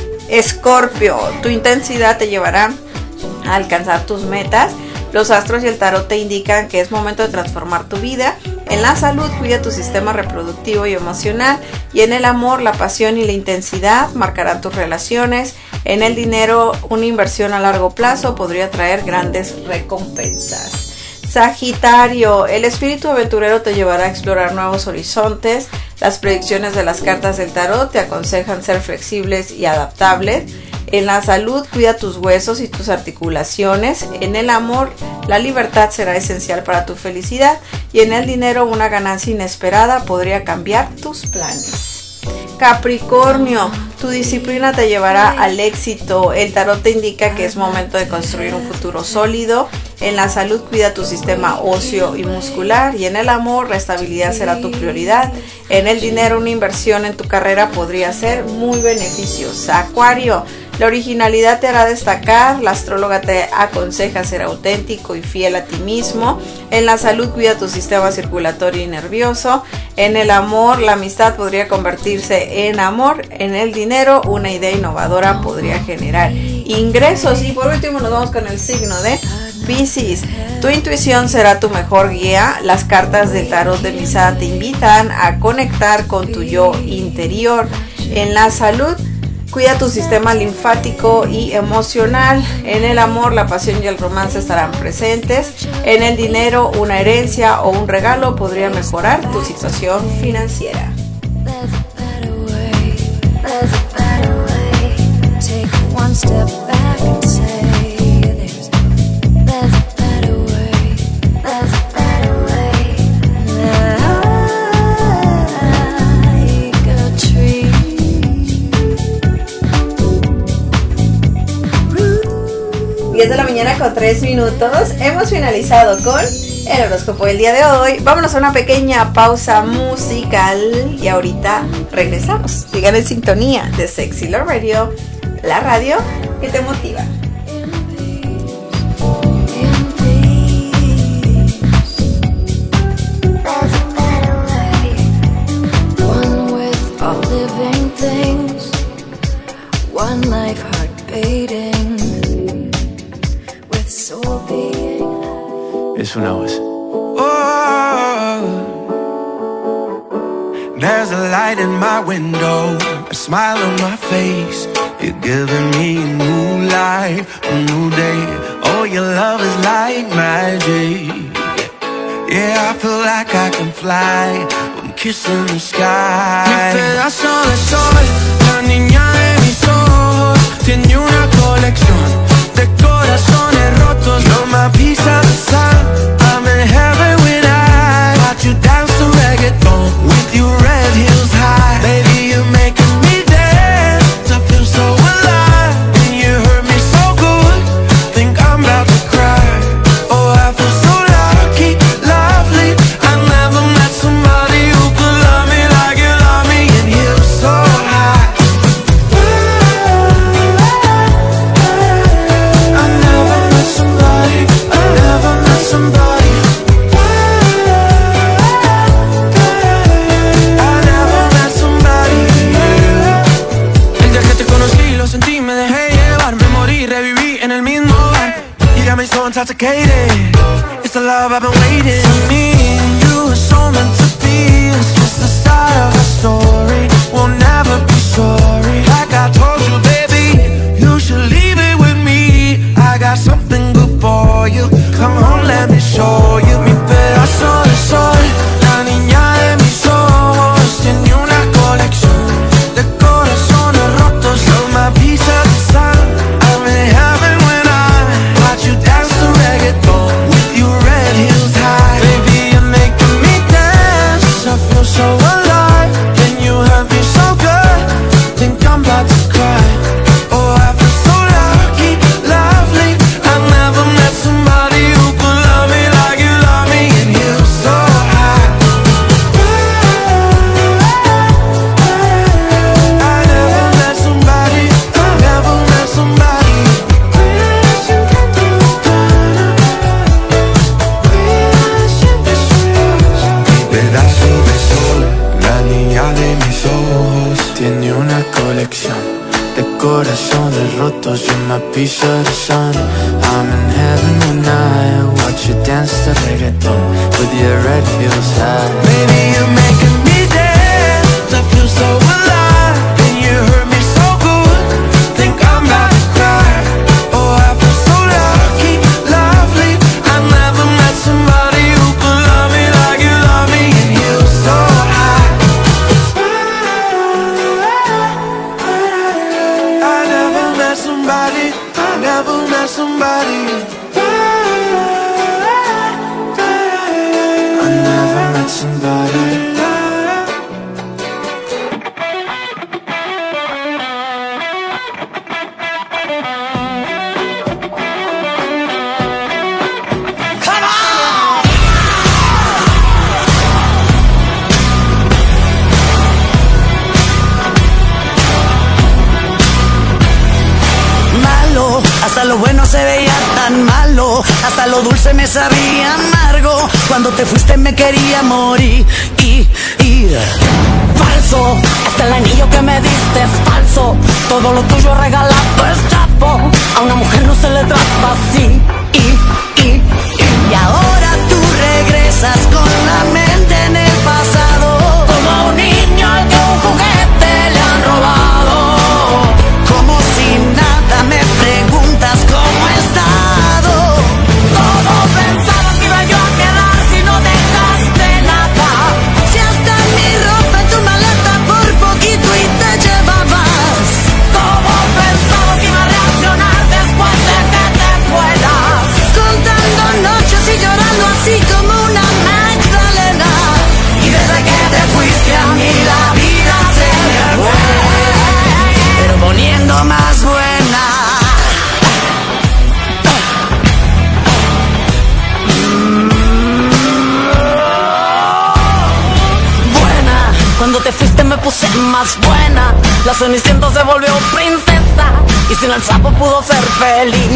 Escorpio, tu intensidad te llevará a alcanzar tus metas. Los astros y el tarot te indican que es momento de transformar tu vida. En la salud, cuida tu sistema reproductivo y emocional. Y en el amor, la pasión y la intensidad marcarán tus relaciones. En el dinero, una inversión a largo plazo podría traer grandes recompensas. Sagitario, el espíritu aventurero te llevará a explorar nuevos horizontes. Las predicciones de las cartas del tarot te aconsejan ser flexibles y adaptables. En la salud, cuida tus huesos y tus articulaciones. En el amor, la libertad será esencial para tu felicidad. Y en el dinero, una ganancia inesperada podría cambiar tus planes. Capricornio, tu disciplina te llevará al éxito. El tarot te indica que es momento de construir un futuro sólido. En la salud, cuida tu sistema óseo y muscular. Y en el amor, la estabilidad será tu prioridad. En el dinero, una inversión en tu carrera podría ser muy beneficiosa. Acuario, la originalidad te hará destacar. La astróloga te aconseja ser auténtico y fiel a ti mismo. En la salud, cuida tu sistema circulatorio y nervioso. En el amor, la amistad podría convertirse en amor. En el dinero, una idea innovadora podría generar ingresos. Y por último, nos vamos con el signo de Piscis. Tu intuición será tu mejor guía. Las cartas del tarot de Misada te invitan a conectar con tu yo interior. En la salud, cuida tu sistema linfático y emocional. En el amor, la pasión y el romance estarán presentes. En el dinero, una herencia o un regalo podría mejorar tu situación financiera. De la mañana con 3 minutos. Hemos finalizado con el horóscopo del día de hoy. Vámonos a una pequeña pausa musical y ahorita regresamos. Sigan en sintonía de Sexy Love Radio, la radio que te motiva. Es una voz. Oh, there's a light in my window, a smile on my face. You're giving me a new life, a new day. Oh, your love is like magic. Yeah, I feel like I can fly. I'm kissing the sky. Mi pedazo de sol, la niña de mis ojos, tiene una colección de corazones rotos. You're my piece of the sun. I'm in heaven when I watch you dance to reggaeton with your red heels high. Baby, you're making me dance. I feel so alive. And you hurt me so good. Think I'm about to cry. Oh, I feel so lucky, lovely. I never met somebody who could love me like you love me. And you're so high. I never met somebody. I never met somebody. So intoxicated, it's the love I've been waiting. Me and you are so meant to be. It's just the start of a story. We'll never be sorry. Like I told you, baby, you should leave it with me. I got something good for you. Come on, let me show you. Mi pedazo de sol, la niña de mis ojos, tiene una colección de corazones rotos. You're my piece of the sun. de mis ojos tiene una colección de corazones rotos in my piece of the sun. I'm in heaven when I watch you dance to reggaeton with your red heels high. Baby, you're making me dance, I feel so alive, and you hurt me so good, think I'm about to cry. Oh, I feel so lucky, lovely, I never met somebody who could love me like you love me, and you're so high. I never met somebody, I never met somebody, I never met somebody. Hasta lo bueno se veía tan malo, hasta lo dulce me sabía amargo. Cuando te fuiste me quería morir. Falso, hasta el anillo que me diste es falso. Todo lo tuyo regalado es chapo. A una mujer no se le trata así. Y ahora tú regresas con la mente en el pasado, como un niño al que un juguete le han robado. Como si nada me preguntas cómo he estado. Todo pensaba que iba yo a quedar si no dejaste nada. Si hasta mi ropa en tu maleta por poquito y te llevabas. Todo pensaba que iba a reaccionar después de que te fueras. Contando noches y llorando así como una Magdalena. Y desde que te fuiste a mí la vida se me fue, pero poniendo más buena. Buena, cuando te fuiste me puse más buena. La Cenicienta se volvió princesa y sin el sapo pudo ser feliz.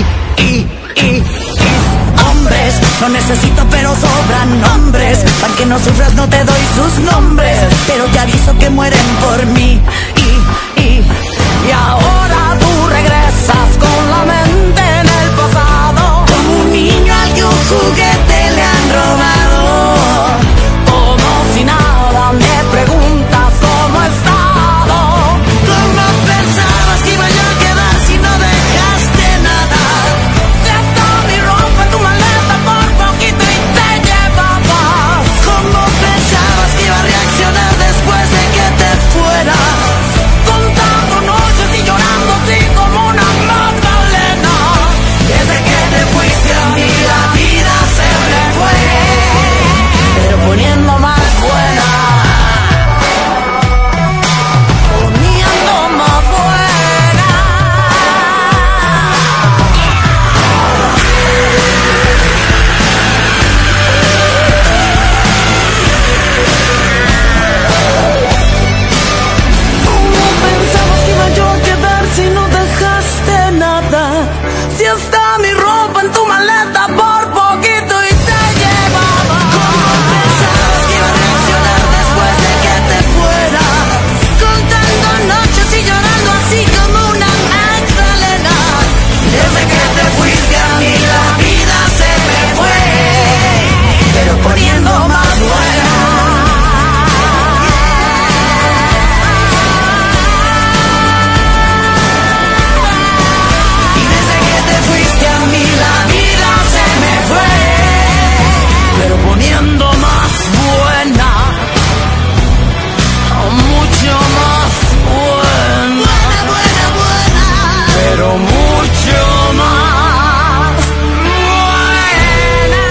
Hombres, no necesito pero sobran nombres. Para que no sufras no te doy sus nombres, pero te aviso que mueren por mí. Y ahora tú regresas con la mente en el pasado, como un niño al que un juguete le han robado. Como si nada me preguntas cómo he estado. ¿Cómo pensabas que iba yo a quedar si no dejaste nada? Si hasta mi ropa en tu maleta por poquito y te llevabas. ¿Cómo pensabas que iba a reaccionar después de que te fueras? Contando noches y llorando así como una Magdalena. Desde que te fuiste a mí la vida se me fue, pero poniendo más buena. Poniendo más buena. ¿Cómo pensabas que iba yo a quedar si no dejaste nada? Si hasta mi ropa en tu maleta por poquito y te llevaba. ¿Cómo pensabas que iba a reaccionar después de que te fueras? Contando noches y llorando así como una Magdalena. Desde que te fuiste a mí la vida se me fue, pero poniendo más buena. Y desde que te fuiste a mí la vida se me fue, pero poniendo más buena. Mucho más buena. Buena. Pero mucho más buena.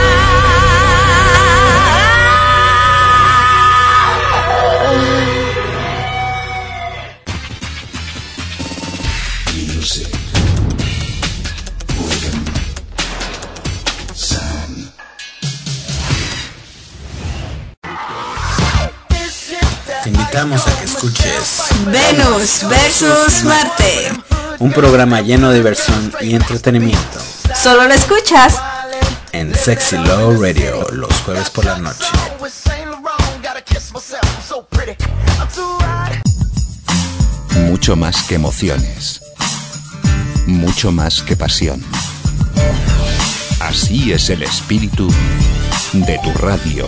Music. Rhythm. Sound. Te invitamos a que escuches Venus versus Marte. un programa lleno de diversión y entretenimiento Solo lo escuchas en Sexy Love Radio los jueves por la noche. Saint Laurent, gotta kiss myself, I'm so pretty. I'm too Mucho más que emociones. Mucho más que pasión. Así es el espíritu de tu radio.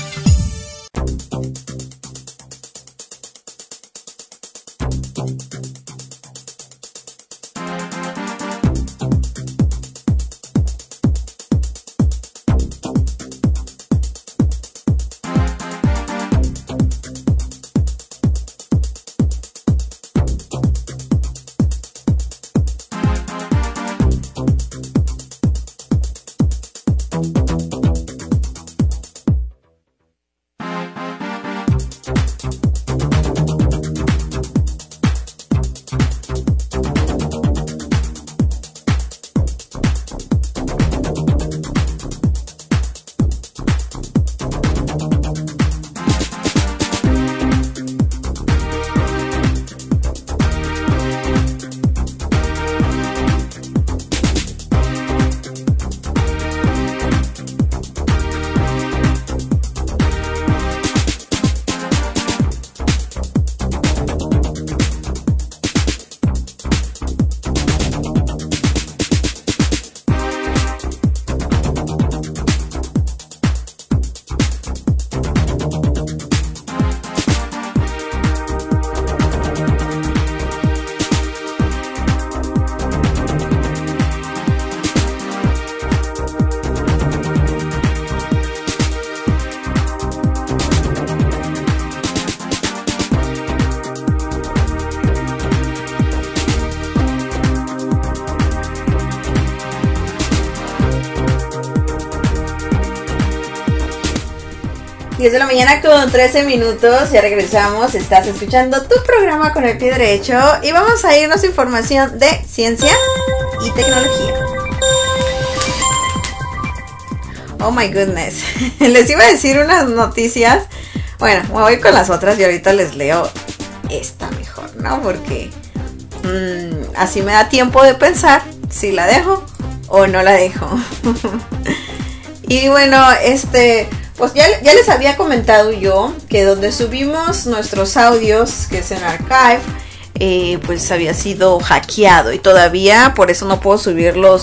De la mañana con 13 minutos, ya regresamos, estás escuchando tu programa con el pie derecho y vamos a irnos a información de ciencia y tecnología. Oh my goodness, les iba a decir unas noticias, bueno, me voy con las otras y ahorita les leo esta mejor, ¿no? Porque así me da tiempo de pensar si la dejo o no la dejo. Y bueno, pues ya les había comentado yo que donde subimos nuestros audios, que es en Archive, pues había sido hackeado y todavía por eso no puedo subir los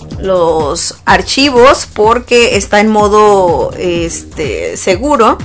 archivos porque está en modo seguro.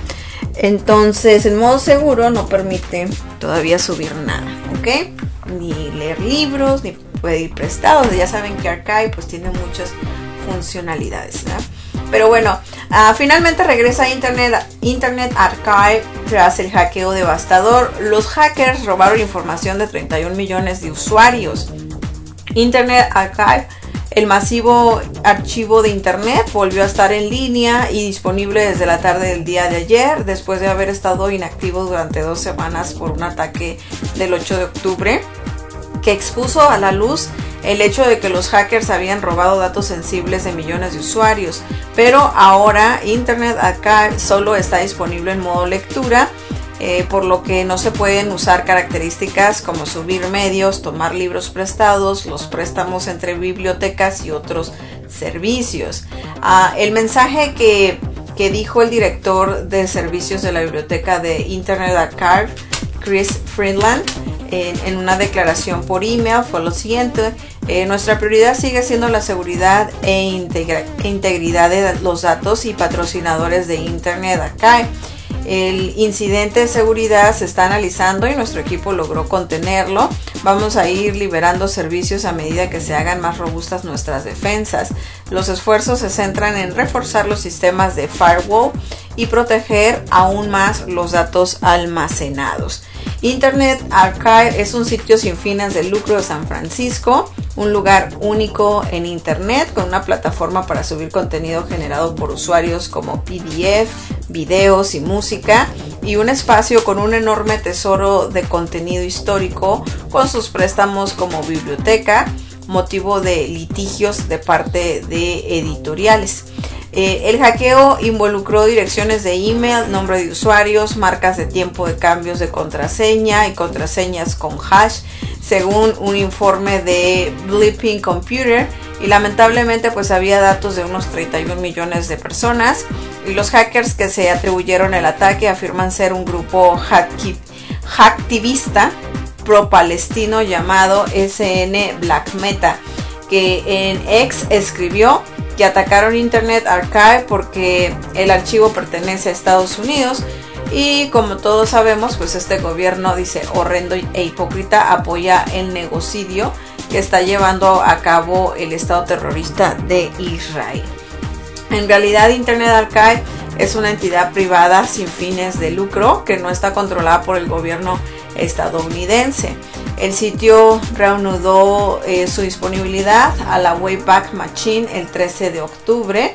Entonces en modo seguro no permite todavía subir nada, ¿ok? Ni leer libros, ni pedir prestados. Ya saben que Archive pues tiene muchas funcionalidades, ¿verdad? Pero bueno, finalmente regresa a Internet Archive tras el hackeo devastador. Los hackers robaron información de 31 millones de usuarios. Internet Archive, el masivo archivo de Internet, volvió a estar en línea y disponible desde la tarde del día de ayer, después de haber estado inactivo durante 2 semanas por un ataque del 8 de octubre, que expuso a la luz el hecho de que los hackers habían robado datos sensibles de millones de usuarios, pero ahora Internet Archive solo está disponible en modo lectura, por lo que no se pueden usar características como subir medios, tomar libros prestados, los préstamos entre bibliotecas y otros servicios. El mensaje que dijo el director de servicios de la biblioteca de Internet Archive, Chris Friedland, en una declaración por email fue lo siguiente: nuestra prioridad sigue siendo la seguridad e integridad de los datos y patrocinadores de Internet Archive. El incidente de seguridad se está analizando y nuestro equipo logró contenerlo. Vamos a ir liberando servicios a medida que se hagan más robustas nuestras defensas. Los esfuerzos se centran en reforzar los sistemas de firewall y proteger aún más los datos almacenados. Internet Archive es un sitio sin fines de lucro de San Francisco, un lugar único en Internet con una plataforma para subir contenido generado por usuarios como PDF, videos y música, y un espacio con un enorme tesoro de contenido histórico con sus préstamos como biblioteca, motivo de litigios de parte de editoriales. El hackeo involucró direcciones de email, nombre de usuarios, marcas de tiempo de cambios de contraseña y contraseñas con hash, según un informe de Bleeping Computer, y lamentablemente pues había datos de unos 31 millones de personas, y los hackers que se atribuyeron el ataque afirman ser un grupo hacktivista pro-palestino llamado SN Black Meta, que en X escribió que atacaron Internet Archive porque el archivo pertenece a Estados Unidos y, como todos sabemos, pues este gobierno, dice, horrendo e hipócrita, apoya el negocidio que está llevando a cabo el Estado terrorista de Israel. En realidad, Internet Archive es una entidad privada sin fines de lucro que no está controlada por el gobierno estadounidense. El sitio reanudó su disponibilidad a la Wayback Machine el 13 de octubre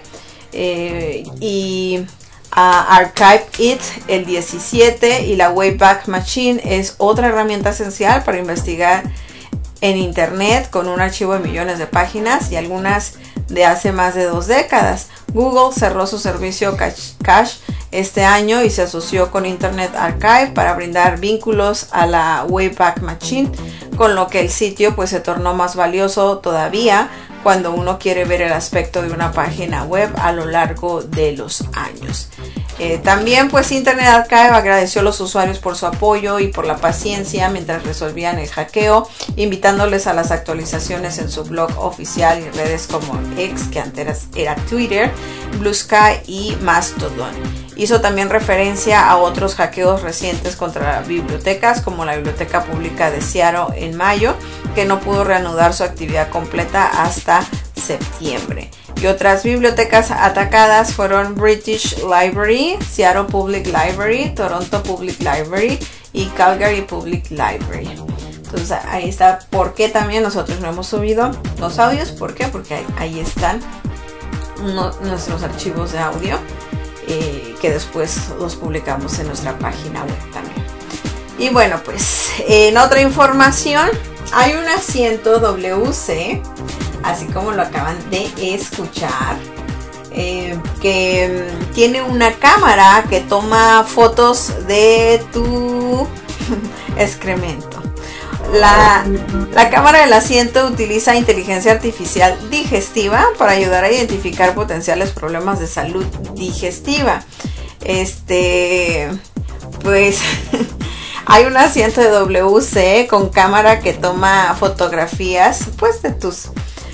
y a Archive It el 17, y la Wayback Machine es otra herramienta esencial para investigar en Internet con un archivo de millones de páginas y algunas de hace más de 2 décadas. Google cerró su servicio Cache este año y se asoció con Internet Archive para brindar vínculos a la Wayback Machine, con lo que el sitio pues se tornó más valioso todavía cuando uno quiere ver el aspecto de una página web a lo largo de los años. También pues Internet Archive agradeció a los usuarios por su apoyo y por la paciencia mientras resolvían el hackeo, invitándoles a las actualizaciones en su blog oficial y redes como X, que antes era Twitter, Blue Sky y Mastodon. Hizo también referencia a otros hackeos recientes contra bibliotecas, como la Biblioteca Pública de Seattle en mayo, que no pudo reanudar su actividad completa hasta septiembre. Y otras bibliotecas atacadas fueron British Library, Seattle Public Library, Toronto Public Library y Calgary Public Library. Entonces ahí está por qué también nosotros no hemos subido los audios. ¿Por qué? Porque ahí están nuestros archivos de audio que después los publicamos en nuestra página web también. Y bueno, pues en otra información, hay un asiento WC, así como lo acaban de escuchar, que tiene una cámara que toma fotos de tu excremento. La cámara del asiento utiliza inteligencia artificial digestiva para ayudar a identificar potenciales problemas de salud digestiva. Pues hay un asiento de WC con cámara que toma fotografías pues de tus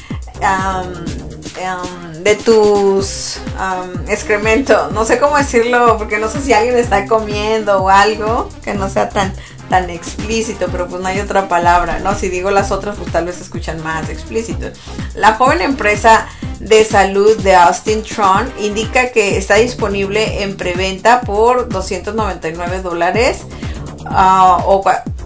excremento. No sé cómo decirlo, porque no sé si alguien está comiendo o algo que no sea tan explícito, pero pues no hay otra palabra, ¿no? Si digo las otras, pues tal vez se escuchan más explícito. La joven empresa de salud de Austin Tron indica que está disponible en preventa por $299 o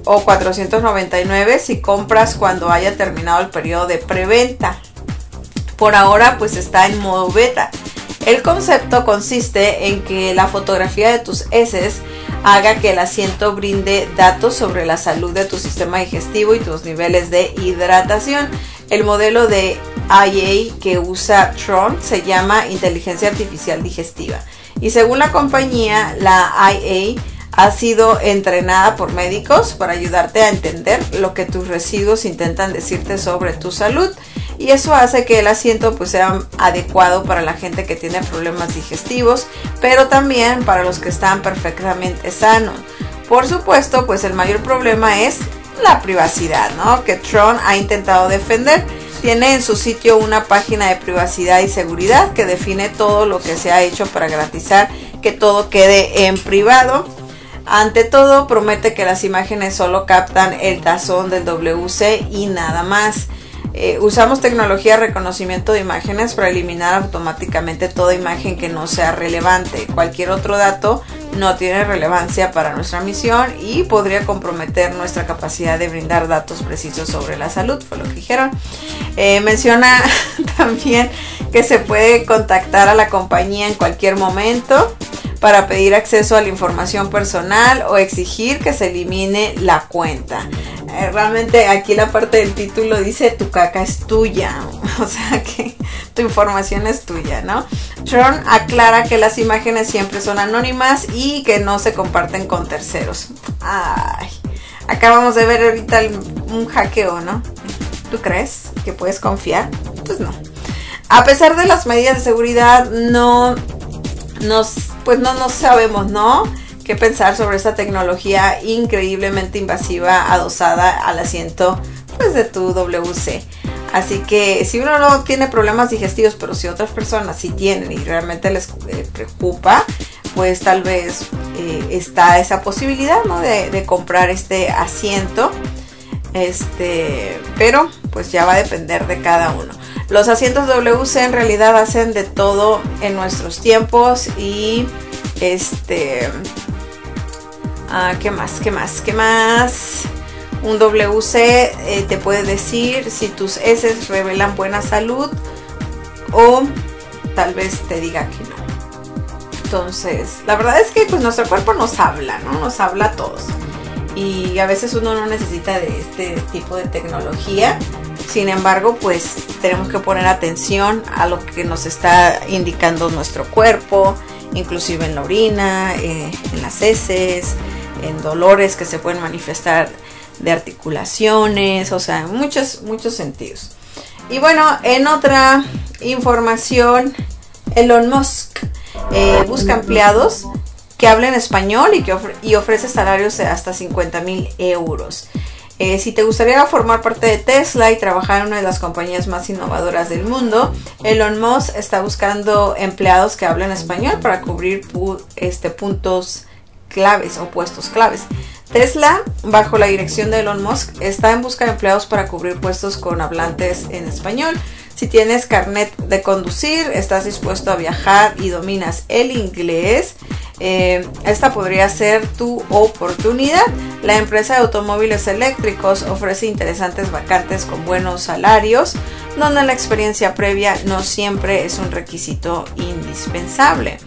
$499 si compras cuando haya terminado el periodo de preventa. Por ahora pues está en modo beta. El concepto consiste en que la fotografía de tus heces haga que el asiento brinde datos sobre la salud de tu sistema digestivo y tus niveles de hidratación. El modelo de IA que usa Tron se llama inteligencia artificial digestiva. Y según la compañía, la IA ha sido entrenada por médicos para ayudarte a entender lo que tus residuos intentan decirte sobre tu salud. Y eso hace que el asiento pues sea adecuado para la gente que tiene problemas digestivos, pero también para los que están perfectamente sanos. Por supuesto, pues el mayor problema es la privacidad, ¿no? Que Tron ha intentado defender. Tiene en su sitio una página de privacidad y seguridad que define todo lo que se ha hecho para garantizar que todo quede en privado. Ante todo, promete que las imágenes solo captan el tazón del WC y nada más. Usamos tecnología de reconocimiento de imágenes para eliminar automáticamente toda imagen que no sea relevante. Cualquier otro dato no tiene relevancia para nuestra misión y podría comprometer nuestra capacidad de brindar datos precisos sobre la salud, fue lo que dijeron. Menciona también que se puede contactar a la compañía en cualquier momento para pedir acceso a la información personal o exigir que se elimine la cuenta. Realmente aquí la parte del título dice tu caca es tuya, o sea que tu información es tuya, ¿no? Tron aclara que las imágenes siempre son anónimas y que no se comparten con terceros. Ay, acabamos de ver ahorita un hackeo, ¿no? ¿Tú crees que puedes confiar? Pues no. A pesar de las medidas de seguridad, no sabemos, ¿no? que pensar sobre esta tecnología increíblemente invasiva adosada al asiento pues de tu WC. Así que si uno no tiene problemas digestivos, pero si otras personas sí tienen y realmente les preocupa, pues tal vez está esa posibilidad, ¿no? de comprar este asiento. Pero pues ya va a depender de cada uno. Los asientos WC en realidad hacen de todo en nuestros tiempos y ¿qué más? Un WC te puede decir si tus heces revelan buena salud o tal vez te diga que no. Entonces, la verdad es que pues nuestro cuerpo nos habla, ¿no? Nos habla a todos. Y a veces uno no necesita de este tipo de tecnología. Sin embargo, pues tenemos que poner atención a lo que nos está indicando nuestro cuerpo, inclusive en la orina, en las heces, en dolores que se pueden manifestar de articulaciones, o sea, en muchos sentidos. Y bueno, en otra información, Elon Musk busca empleados que hablen español y ofrece salarios de hasta 50,000 euros. Si te gustaría formar parte de Tesla y trabajar en una de las compañías más innovadoras del mundo, Elon Musk está buscando empleados que hablen español para cubrir puntos claves o puestos claves. Tesla, bajo la dirección de Elon Musk, está en busca de empleados para cubrir puestos con hablantes en español. Si tienes carnet de conducir, estás dispuesto a viajar y dominas el inglés, esta podría ser tu oportunidad. La empresa de automóviles eléctricos ofrece interesantes vacantes con buenos salarios, donde la experiencia previa no siempre es un requisito indispensable.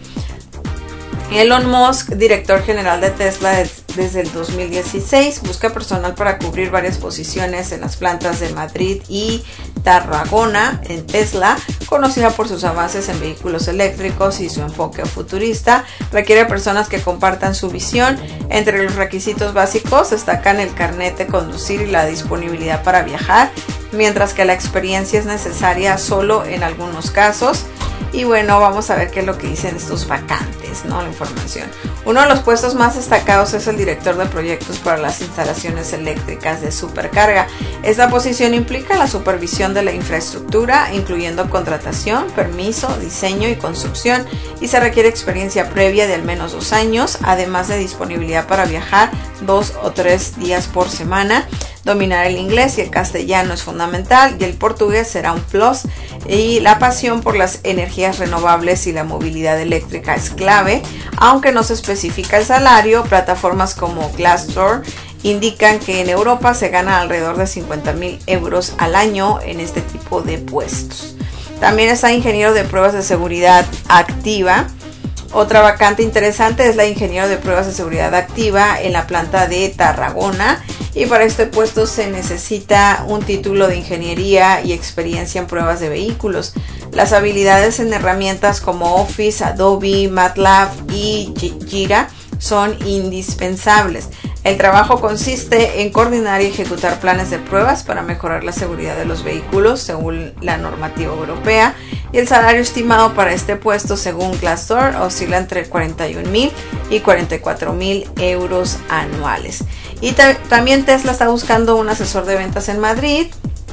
Elon Musk, director general de Tesla desde el 2016, busca personal para cubrir varias posiciones en las plantas de Madrid y Tarragona en Tesla, conocida por sus avances en vehículos eléctricos y su enfoque futurista. Requiere personas que compartan su visión. Entre los requisitos básicos destacan el carnet de conducir y la disponibilidad para viajar, mientras que la experiencia es necesaria solo en algunos casos. Y bueno, vamos a ver qué es lo que dicen estos vacantes, ¿no? La información. Uno de los puestos más destacados es el director de proyectos para las instalaciones eléctricas de supercarga. Esta posición implica la supervisión de la infraestructura, incluyendo contratación, permiso, diseño y construcción, y se requiere experiencia previa de al menos 2 años, además de disponibilidad para viajar 2 o 3 días por semana. Dominar el inglés y el castellano es fundamental, y el portugués será un plus, y la pasión por las energías renovables y la movilidad eléctrica es clave. Aunque no se especifica el salario, plataformas como Glassdoor indican que en Europa se gana alrededor de 50,000 euros al año en este tipo de puestos. También está ingeniero de pruebas de seguridad activa. Otra vacante interesante es la ingeniero de pruebas de seguridad activa en la planta de Tarragona, y para este puesto se necesita un título de ingeniería y experiencia en pruebas de vehículos. Las habilidades en herramientas como Office, Adobe, MATLAB y Jira son indispensables. El trabajo consiste en coordinar y ejecutar planes de pruebas para mejorar la seguridad de los vehículos según la normativa europea, y el salario estimado para este puesto según Glassdoor oscila entre 41,000 y 44,000 euros anuales. Y también Tesla está buscando un asesor de ventas en Madrid.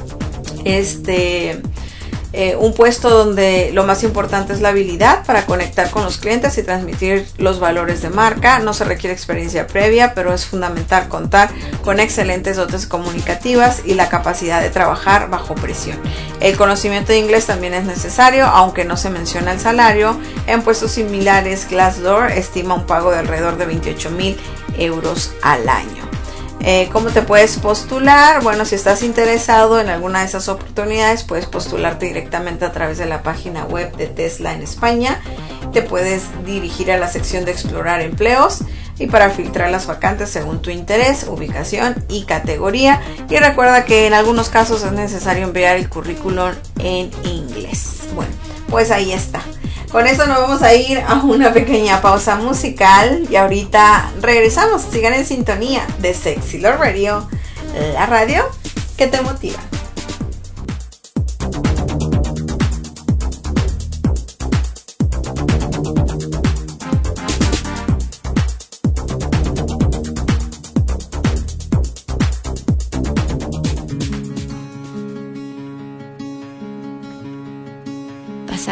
Un puesto donde lo más importante es la habilidad para conectar con los clientes y transmitir los valores de marca. No se requiere experiencia previa, pero es fundamental contar con excelentes dotes comunicativas y la capacidad de trabajar bajo presión. El conocimiento de inglés también es necesario, aunque no se menciona el salario. En puestos similares, Glassdoor estima un pago de alrededor de 28,000 euros al año. ¿Cómo te puedes postular? Bueno, si estás interesado en alguna de esas oportunidades, puedes postularte directamente a través de la página web de Tesla en España. Te puedes dirigir a la sección de explorar empleos y para filtrar las vacantes según tu interés, ubicación y categoría. Y recuerda que en algunos casos es necesario enviar el currículum en inglés. Bueno, pues ahí está. Con eso nos vamos a ir a una pequeña pausa musical y ahorita regresamos. Sigan en sintonía de Sexy Love Radio, la radio que te motiva.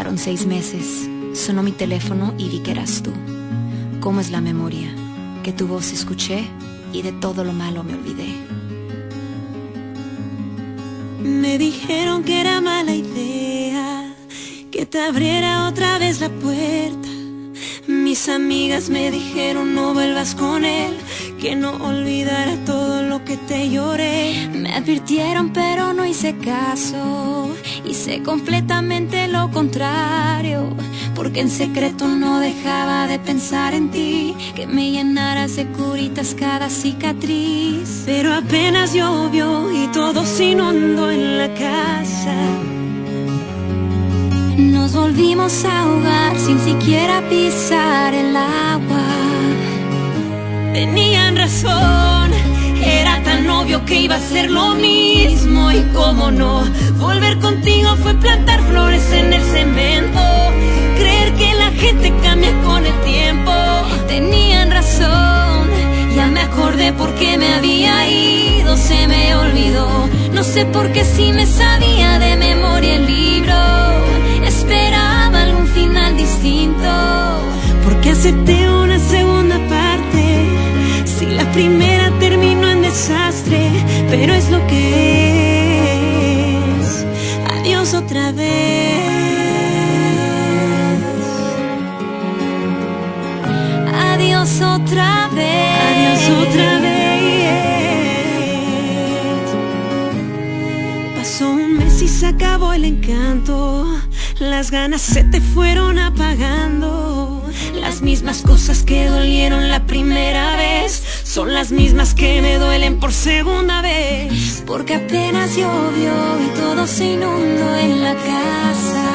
Pasaron 6 meses, sonó mi teléfono y vi que eras tú. ¿Cómo es la memoria? Que tu voz escuché y de todo lo malo me olvidé. Me dijeron que era mala idea que te abriera otra vez la puerta. Mis amigas me dijeron no vuelvas con él, que no olvidara todo lo que te lloré. Me advirtieron pero no hice caso, hice completamente lo contrario, porque en secreto no dejaba de pensar en ti, que me llenaras de curitas cada cicatriz. Pero apenas llovió y todo se inundó en la casa. Nos volvimos a ahogar sin siquiera pisar el agua. Tenían razón, era tan obvio que iba a ser lo mismo. Y cómo no, volver contigo fue plantar flores en el cemento, creer que la gente cambia con el tiempo. Tenían razón, ya me acordé porque me había ido, se me olvidó. No sé por qué si me sabía de memoria el libro, esperaba algún final distinto. Porque acepté una segunda parte, si la primera terminó en desastre, pero es lo que es. Adiós otra vez. Adiós otra vez. Adiós otra vez. Pasó un mes y se acabó el encanto, las ganas se te fueron apagando. Las mismas cosas que dolieron la primera vez son las mismas que me duelen por segunda vez. Porque apenas llovió y todo se inundó en la casa.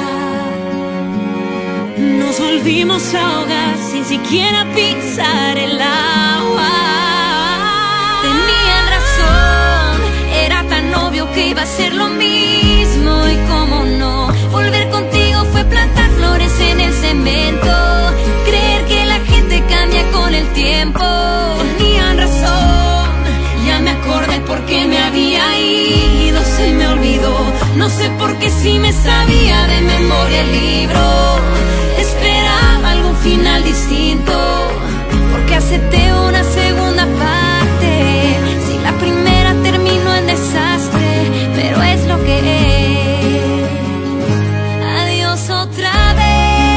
Nos volvimos a ahogar sin siquiera pisar el agua. Tenían razón, era tan obvio que iba a ser lo mismo. Y cómo no, volver contigo fue plantar flores en el cemento, creer que la gente cambia con el tiempo. Tenían razón, ya me acordé porque me había ido, se me olvidó. No sé por qué si me sabía de memoria el libro, esperaba algún final distinto. Porque acepté una segunda parte, si la primera terminó en desastre, pero es lo que es. Adiós otra vez.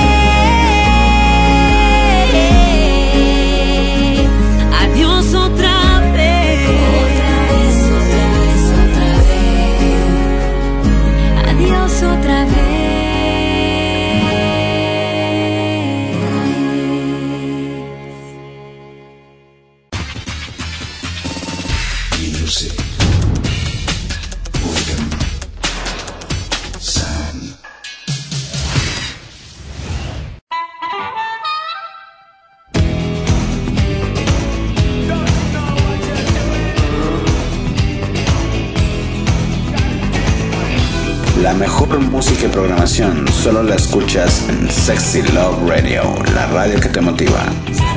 Adiós otra vez. Otra vez, otra vez, otra vez. Adiós otra vez. Music. Rhythm. Sound. La mejor música y programación solo la escuchas en Sexy Love Radio, la radio que te motiva.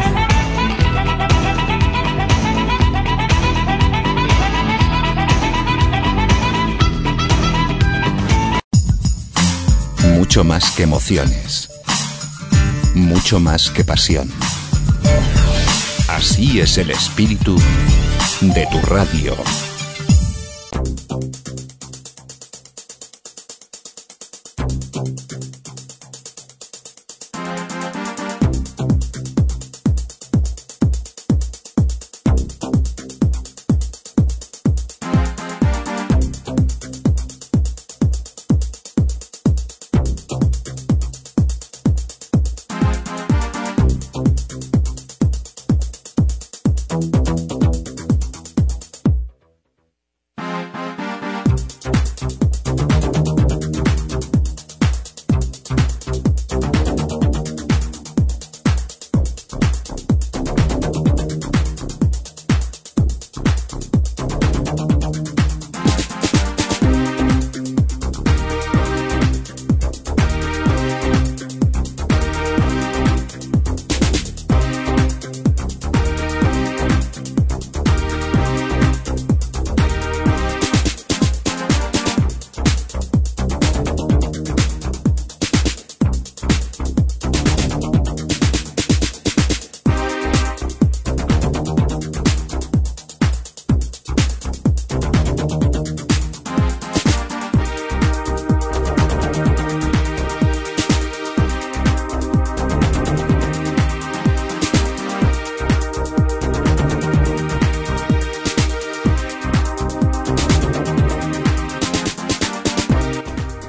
Mucho más que emociones, mucho más que pasión. Así es el espíritu de tu radio.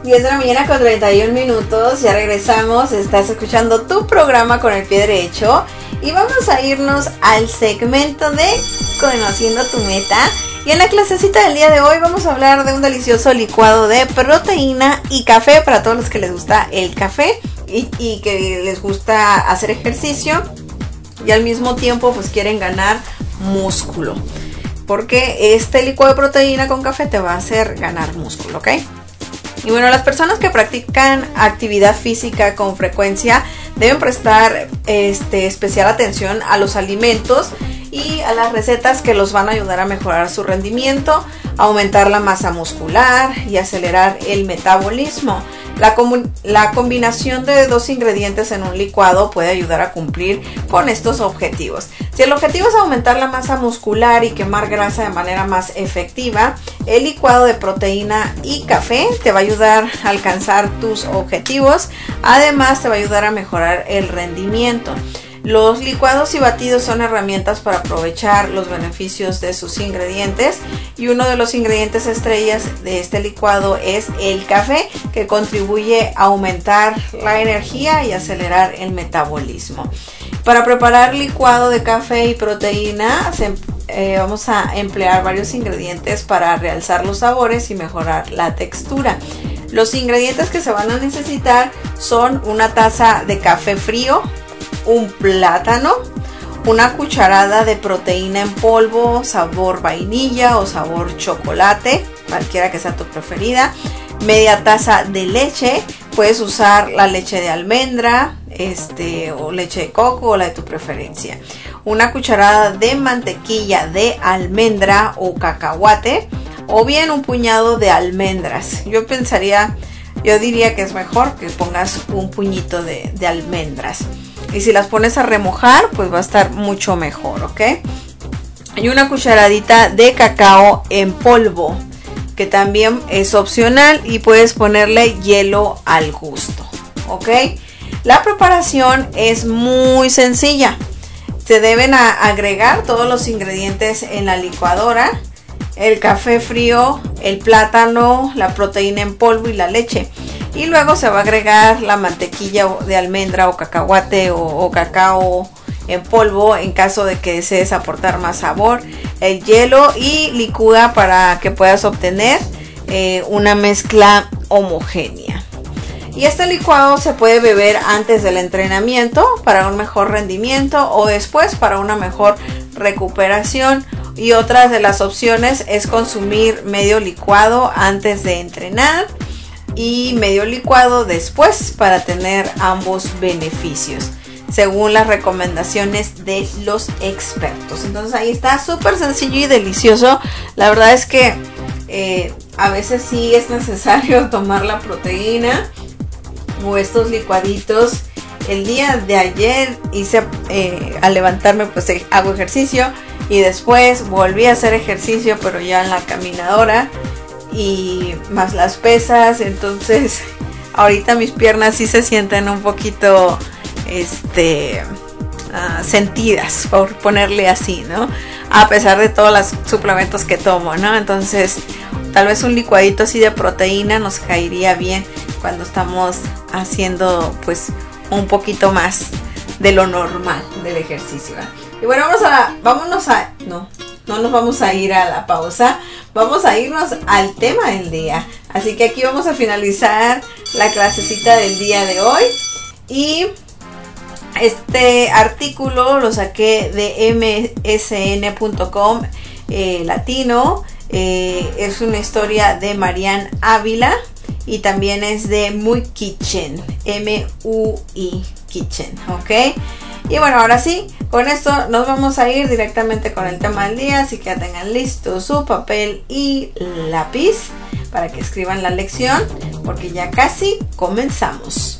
10 de la mañana con 31 minutos, ya regresamos, estás escuchando tu programa Con el Pie Derecho y vamos a irnos al segmento de Conociendo tu Meta. Y en la clasecita del día de hoy vamos a hablar de un delicioso licuado de proteína y café para todos los que les gusta el café y que les gusta hacer ejercicio y al mismo tiempo pues quieren ganar músculo, porque este licuado de proteína con café te va a hacer ganar músculo, ¿ok? Y bueno, las personas que practican actividad física con frecuencia deben prestar especial atención a los alimentos y a las recetas que los van a ayudar a mejorar su rendimiento, aumentar la masa muscular y acelerar el metabolismo. La combinación de dos ingredientes en un licuado puede ayudar a cumplir con estos objetivos. Si el objetivo es aumentar la masa muscular y quemar grasa de manera más efectiva, el licuado de proteína y café te va a ayudar a alcanzar tus objetivos. Además, te va a ayudar a mejorar el rendimiento. Los licuados y batidos son herramientas para aprovechar los beneficios de sus ingredientes y uno de los ingredientes estrellas de este licuado es el café, que contribuye a aumentar la energía y acelerar el metabolismo. Para preparar licuado de café y proteína vamos a emplear varios ingredientes para realzar los sabores y mejorar la textura. Los ingredientes que se van a necesitar son una taza de café frío, un plátano, una cucharada de proteína en polvo, sabor vainilla o sabor chocolate, cualquiera que sea tu preferida, media taza de leche, puedes usar la leche de almendra, o leche de coco o la de tu preferencia, una cucharada de mantequilla de almendra o cacahuate, o bien un puñado de almendras. Yo diría que es mejor que pongas un puñito de almendras. Y si las pones a remojar, pues va a estar mucho mejor, ¿ok? Y una cucharadita de cacao en polvo, que también es opcional y puedes ponerle hielo al gusto, ¿ok? La preparación es muy sencilla. Se deben agregar todos los ingredientes en la licuadora: el café frío, el plátano, la proteína en polvo y la leche. Y luego se va a agregar la mantequilla de almendra o cacahuate o cacao en polvo en caso de que desees aportar más sabor, el hielo, y licúa para que puedas obtener una mezcla homogénea. Y este licuado se puede beber antes del entrenamiento para un mejor rendimiento o después para una mejor recuperación. Y otra de las opciones es consumir medio licuado antes de entrenar y medio licuado después para tener ambos beneficios, según las recomendaciones de los expertos. Entonces ahí está, súper sencillo y delicioso. La verdad es que a veces sí es necesario tomar la proteína o estos licuaditos. El día de ayer hice, al levantarme pues hago ejercicio y después volví a hacer ejercicio, pero ya en la caminadora y más las pesas. Entonces ahorita mis piernas sí se sienten un poquito sentidas, por ponerle así, ¿no? A pesar de todos los suplementos que tomo, ¿no? Entonces tal vez un licuadito así de proteína nos caería bien cuando estamos haciendo pues un poquito más de lo normal del ejercicio, ¿eh? Y bueno, no nos vamos a ir a la pausa, vamos a irnos al tema del día. Así que aquí vamos a finalizar la clasecita del día de hoy. Y este artículo lo saqué de msn.com latino. Es una historia de Marian Ávila y también es de Muy Kitchen, M-U-I Kitchen, ¿ok? Y bueno, ahora sí, con esto nos vamos a ir directamente con el tema del día, así que ya tengan listo su papel y lápiz para que escriban la lección, porque ya casi comenzamos.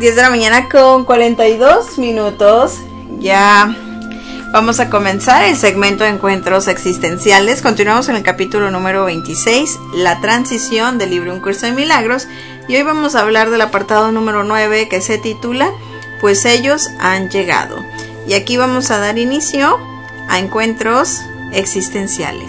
10 de la mañana con 42 minutos. Ya vamos a comenzar el segmento de encuentros existenciales. Continuamos en el capítulo número 26, la transición del libro Un Curso de Milagros. Y hoy vamos a hablar del apartado número 9, que se titula Pues ellos han llegado. Y aquí vamos a dar inicio a encuentros existenciales.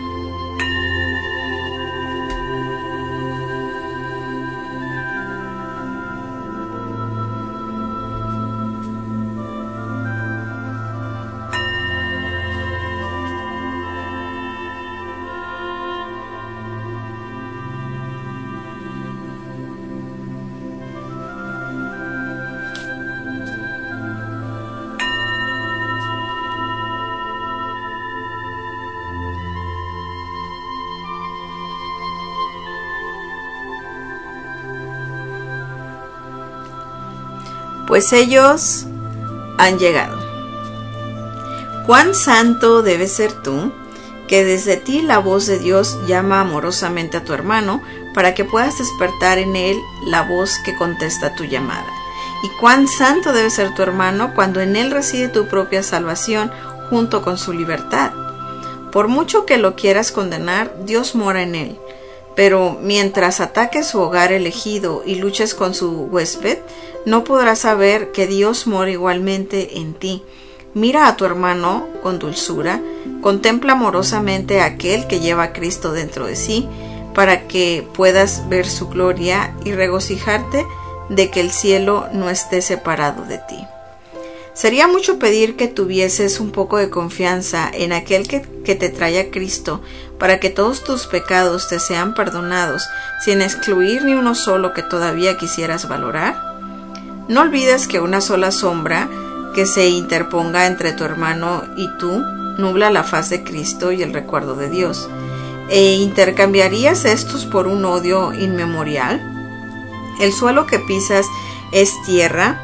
Pues ellos han llegado. Cuán santo debes ser tú, que desde ti la voz de Dios llama amorosamente a tu hermano, para que puedas despertar en él la voz que contesta tu llamada. Y cuán santo debe ser tu hermano, cuando en él reside tu propia salvación, junto con su libertad. Por mucho que lo quieras condenar, Dios mora en él. Pero mientras ataques su hogar elegido y luches con su huésped, no podrás saber que Dios mora igualmente en ti. Mira a tu hermano con dulzura, contempla amorosamente a aquel que lleva a Cristo dentro de sí, para que puedas ver su gloria y regocijarte de que el cielo no esté separado de ti. Sería mucho pedir que tuvieses un poco de confianza en aquel que te trae a Cristo, para que todos tus pecados te sean perdonados, sin excluir ni uno solo que todavía quisieras valorar. No olvides que una sola sombra que se interponga entre tu hermano y tú nubla la faz de Cristo y el recuerdo de Dios. ¿E intercambiarías estos por un odio inmemorial? El suelo que pisas es tierra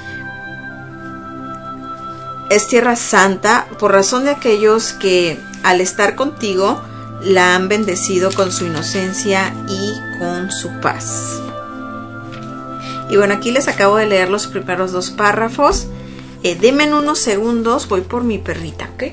santa por razón de aquellos que al estar contigo la han bendecido con su inocencia y con su paz. Y bueno, aquí les acabo de leer los primeros dos párrafos. Denme unos segundos, voy por mi perrita, ¿ok?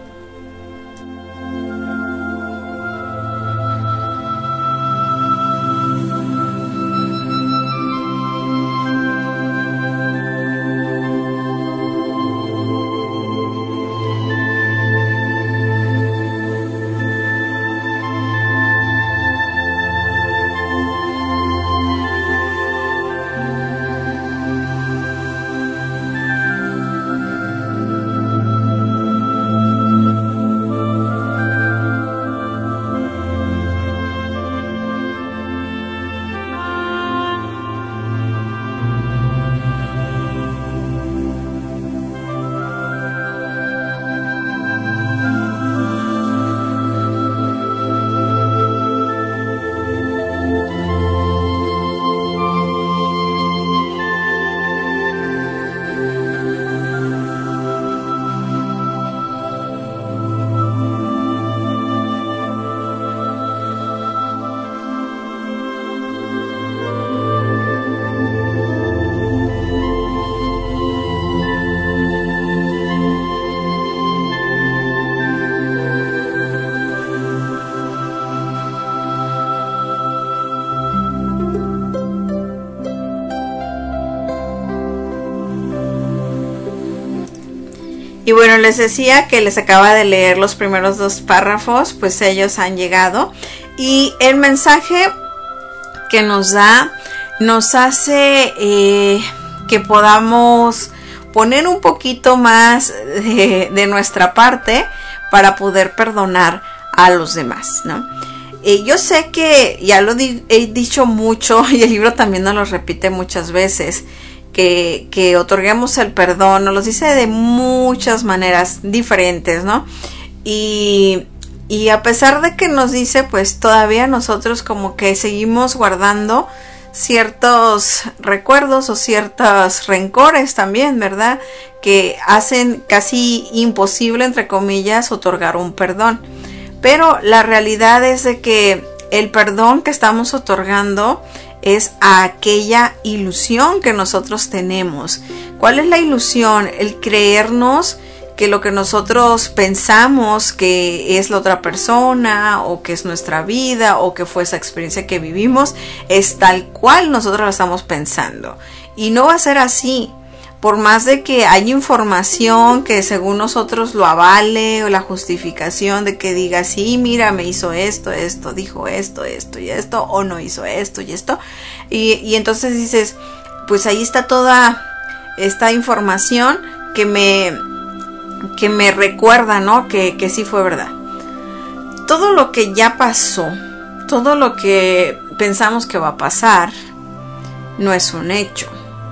Y bueno, les decía que les acaba de leer los primeros dos párrafos, pues ellos han llegado. Y el mensaje que nos da, nos hace que podamos poner un poquito más de nuestra parte para poder perdonar a los demás, ¿no? Yo sé que ya lo he dicho mucho y el libro también nos lo repite muchas veces, que otorguemos el perdón, nos lo dice de muchas maneras diferentes, ¿no? Y a pesar de que nos dice, pues todavía nosotros como que seguimos guardando ciertos recuerdos o ciertos rencores también, ¿verdad? Que hacen casi imposible, entre comillas, otorgar un perdón. Pero la realidad es de que el perdón que estamos otorgando es a aquella ilusión que nosotros tenemos. ¿Cuál es la ilusión? El creernos que lo que nosotros pensamos que es la otra persona, o que es nuestra vida, o que fue esa experiencia que vivimos, es tal cual nosotros la estamos pensando. Y no va a ser así. Por más de que haya información que según nosotros lo avale, o la justificación de que diga, sí, mira, me hizo esto, dijo esto y esto, o no hizo esto y esto. Y entonces dices, pues ahí está toda esta información que me recuerda, ¿no? Que sí fue verdad. Todo lo que ya pasó, todo lo que pensamos que va a pasar, no es un hecho.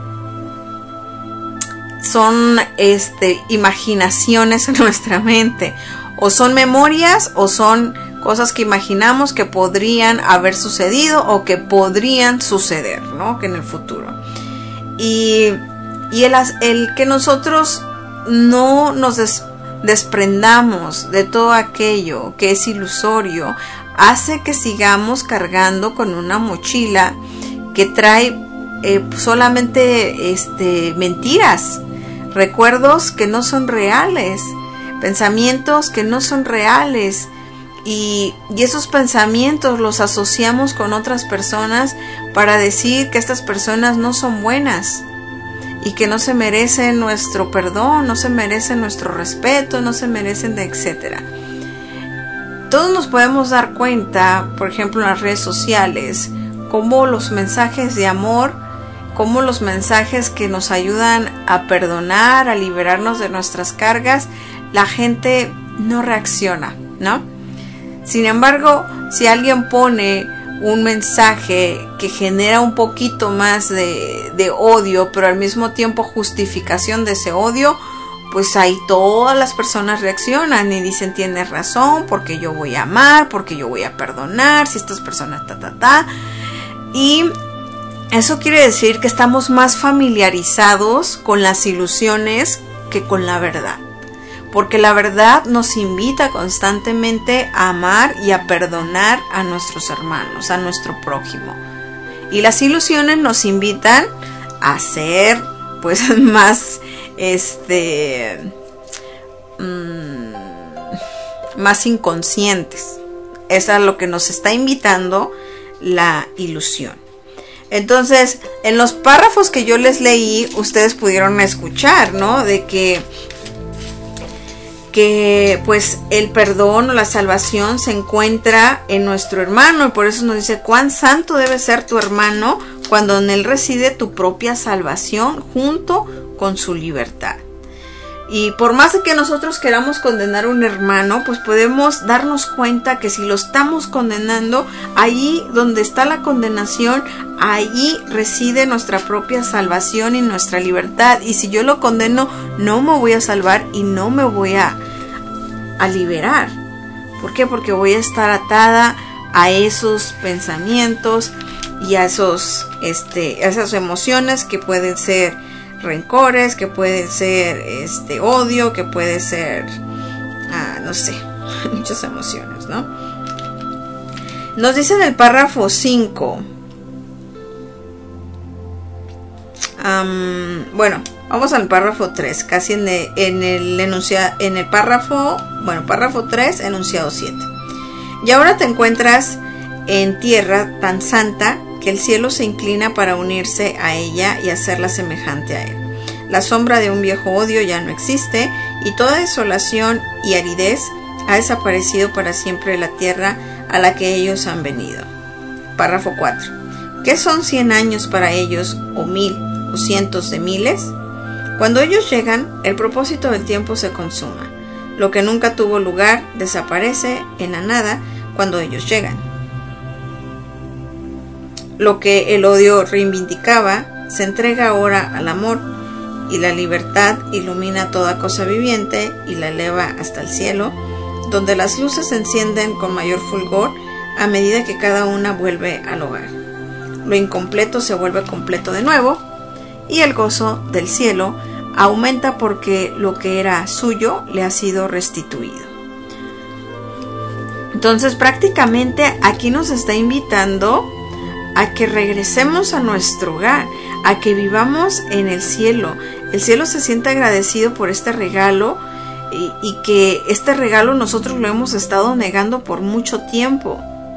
Son imaginaciones en nuestra mente, o son memorias, o son cosas que imaginamos que podrían haber sucedido o que podrían suceder, ¿no? Que en el futuro. Y el que nosotros no nos desprendamos de todo aquello que es ilusorio hace que sigamos cargando con una mochila que trae solamente mentiras, recuerdos que no son reales, pensamientos que no son reales, y esos pensamientos los asociamos con otras personas para decir que estas personas no son buenas y que no se merecen nuestro perdón, no se merecen nuestro respeto, no se merecen de etcétera. Todos nos podemos dar cuenta, por ejemplo en las redes sociales, cómo los mensajes de amor, cómo los mensajes que nos ayudan a perdonar, a liberarnos de nuestras cargas, la gente no reacciona, ¿no? Sin embargo, si alguien pone un mensaje que genera un poquito más de odio, pero al mismo tiempo justificación de ese odio, pues ahí todas las personas reaccionan y dicen, tienes razón, porque yo voy a amar, porque yo voy a perdonar, si estas personas y eso quiere decir que estamos más familiarizados con las ilusiones que con la verdad, porque la verdad nos invita constantemente a amar y a perdonar a nuestros hermanos, a nuestro prójimo, y las ilusiones nos invitan a ser pues más más inconscientes. Eso es lo que nos está invitando la ilusión. Entonces, en los párrafos que yo les leí, ustedes pudieron escuchar, ¿no? De que pues el perdón o la salvación se encuentra en nuestro hermano, y por eso nos dice, cuán santo debe ser tu hermano cuando en él reside tu propia salvación junto con su libertad. Y por más de que nosotros queramos condenar a un hermano, pues podemos darnos cuenta que si lo estamos condenando, allí donde está la condenación, allí reside nuestra propia salvación y nuestra libertad. Y si yo lo condeno, no me voy a salvar y no me voy a liberar. ¿Por qué? Porque voy a estar atada a esos pensamientos y a esas emociones que pueden ser rencores, que puede ser odio, que puede ser no sé, muchas emociones, ¿no? Nos dice en el párrafo 5, bueno, vamos al párrafo 3, casi en el enunciado, en el párrafo 3, enunciado 7. Y ahora te encuentras en tierra tan santa que el cielo se inclina para unirse a ella y hacerla semejante a él. La sombra de un viejo odio ya no existe, y toda desolación y aridez ha desaparecido para siempre de la tierra a la que ellos han venido. Párrafo 4. ¿Qué son 100 años para ellos, o 1000, o cientos de miles? Cuando ellos llegan, el propósito del tiempo se consuma. Lo que nunca tuvo lugar desaparece en la nada cuando ellos llegan. Lo que el odio reivindicaba se entrega ahora al amor, y la libertad ilumina toda cosa viviente y la eleva hasta el cielo, donde las luces se encienden con mayor fulgor a medida que cada una vuelve al hogar. Lo incompleto se vuelve completo de nuevo, y el gozo del cielo aumenta porque lo que era suyo le ha sido restituido. Entonces prácticamente aquí nos está invitando a que regresemos a nuestro hogar, a que vivamos en el cielo. El cielo se siente agradecido por este regalo y que este regalo nosotros lo hemos estado negando por mucho tiempo.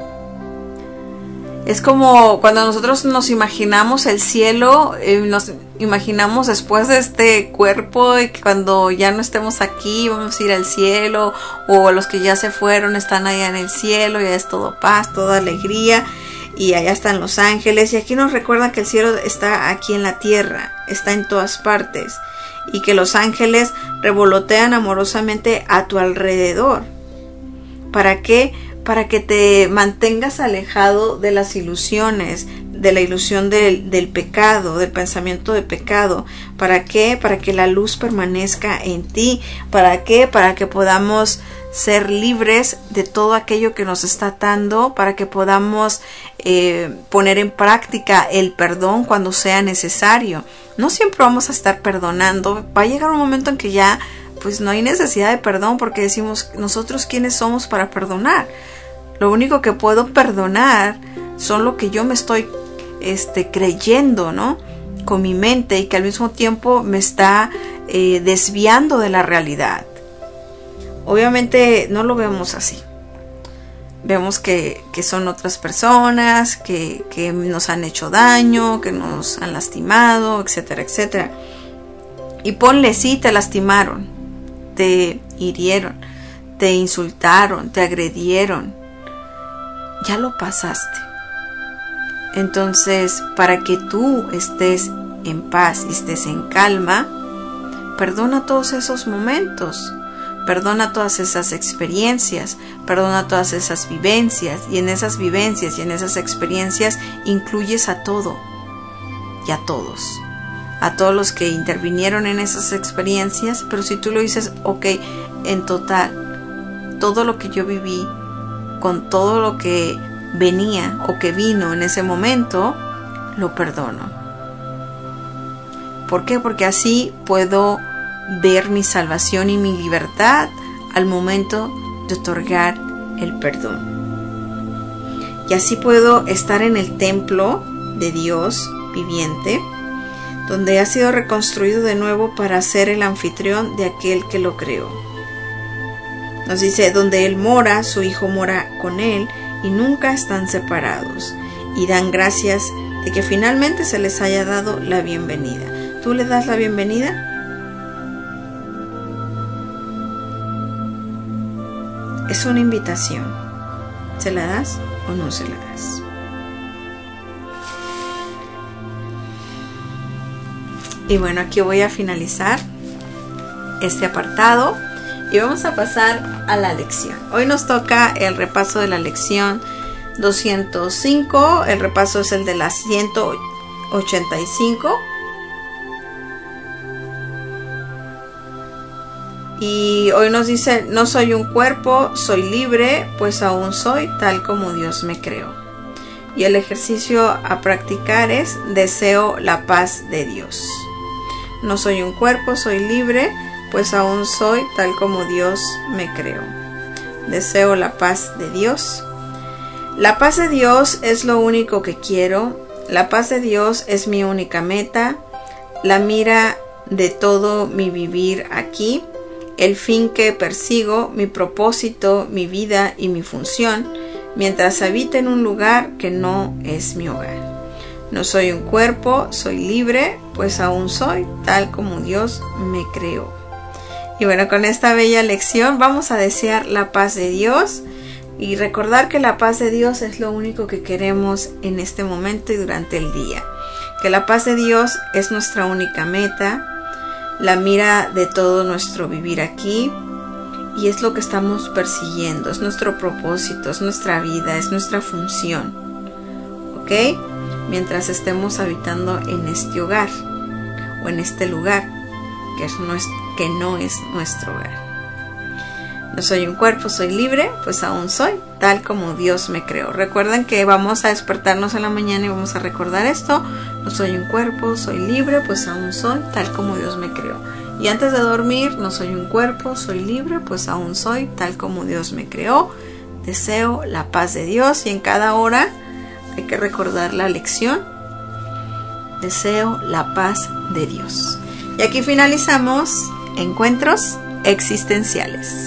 Es como cuando nosotros nos imaginamos el cielo, nos imaginamos después de este cuerpo, y que cuando ya no estemos aquí vamos a ir al cielo, o los que ya se fueron están allá en el cielo, ya es todo paz, toda alegría, y allá están los ángeles. Y aquí nos recuerda que el cielo está aquí en la tierra, está en todas partes, y que los ángeles revolotean amorosamente a tu alrededor. ¿Para qué? Para que te mantengas alejado de las ilusiones, de la ilusión del pecado, del pensamiento de pecado. ¿Para qué? Para que la luz permanezca en ti. ¿Para qué? Para que podamos ser libres de todo aquello que nos está atando, para que podamos poner en práctica el perdón cuando sea necesario. No siempre vamos a estar perdonando. Va a llegar un momento en que ya pues no hay necesidad de perdón, porque decimos, nosotros quiénes somos para perdonar. Lo único que puedo perdonar son lo que yo me estoy creyendo, ¿no? Con mi mente, y que al mismo tiempo me está desviando de la realidad. Obviamente no lo vemos así. Vemos que son otras personas, que nos han hecho daño, que nos han lastimado, etcétera, etcétera. Y ponle, sí, te lastimaron, te hirieron, te insultaron, te agredieron. Ya lo pasaste. Entonces, para que tú estés en paz y estés en calma, perdona todos esos momentos, perdona todas esas experiencias, perdona todas esas vivencias, y en esas vivencias y en esas experiencias incluyes a todo y a todos los que intervinieron en esas experiencias. Pero si tú lo dices, ok, en total, todo lo que yo viví, con todo lo que venía o que vino en ese momento, lo perdono. ¿Por qué? Porque así puedo ver mi salvación y mi libertad al momento de otorgar el perdón. Y así puedo estar en el templo de Dios viviente, donde ha sido reconstruido de nuevo para ser el anfitrión de aquel que lo creó. Nos dice, donde Él mora, su Hijo mora con Él, y nunca están separados, y dan gracias de que finalmente se les haya dado la bienvenida. ¿Tú le das la bienvenida? Es una invitación. ¿Se la das o no se la das? Y bueno, aquí voy a finalizar este apartado y vamos a pasar a la lección. Hoy nos toca el repaso de la lección 205. El repaso es el de la 185. Y hoy nos dice, no soy un cuerpo, soy libre, pues aún soy tal como Dios me creó. Y el ejercicio a practicar es, deseo la paz de Dios. No soy un cuerpo, soy libre, pues aún soy tal como Dios me creó. Deseo la paz de Dios. La paz de Dios es lo único que quiero. La paz de Dios es mi única meta, la mira de todo mi vivir aquí, el fin que persigo, mi propósito, mi vida y mi función, mientras habite en un lugar que no es mi hogar. No soy un cuerpo, soy libre, pues aún soy tal como Dios me creó. Y bueno, con esta bella lección vamos a desear la paz de Dios y recordar que la paz de Dios es lo único que queremos en este momento y durante el día. Que la paz de Dios es nuestra única meta, la mira de todo nuestro vivir aquí, y es lo que estamos persiguiendo, es nuestro propósito, es nuestra vida, es nuestra función. ¿Ok? Mientras estemos habitando en este hogar o en este lugar que no es nuestro hogar. No soy un cuerpo, soy libre, pues aún soy tal como Dios me creó. Recuerden que vamos a despertarnos en la mañana y vamos a recordar esto. No soy un cuerpo, soy libre, pues aún soy tal como Dios me creó. Y antes de dormir, no soy un cuerpo, soy libre, pues aún soy tal como Dios me creó. Deseo la paz de Dios, y en cada hora hay que recordar la lección. Deseo la paz de Dios. Y aquí finalizamos Encuentros Existenciales.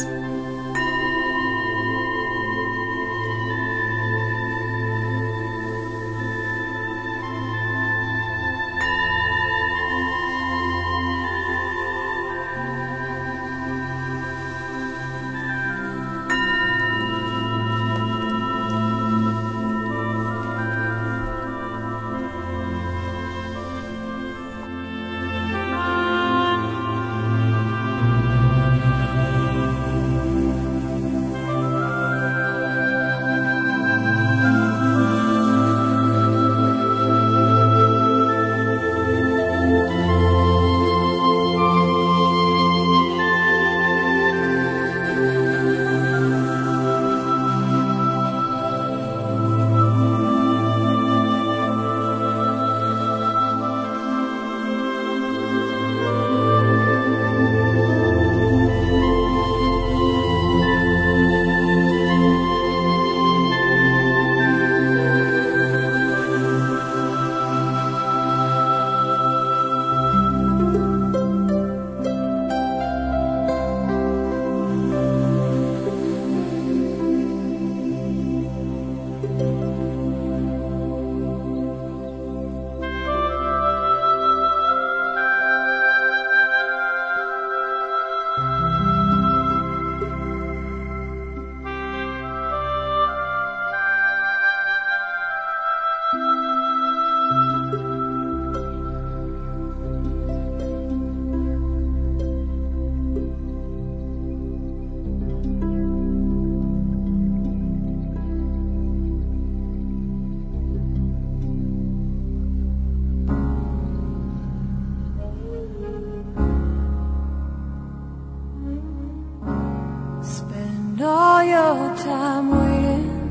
All your time waiting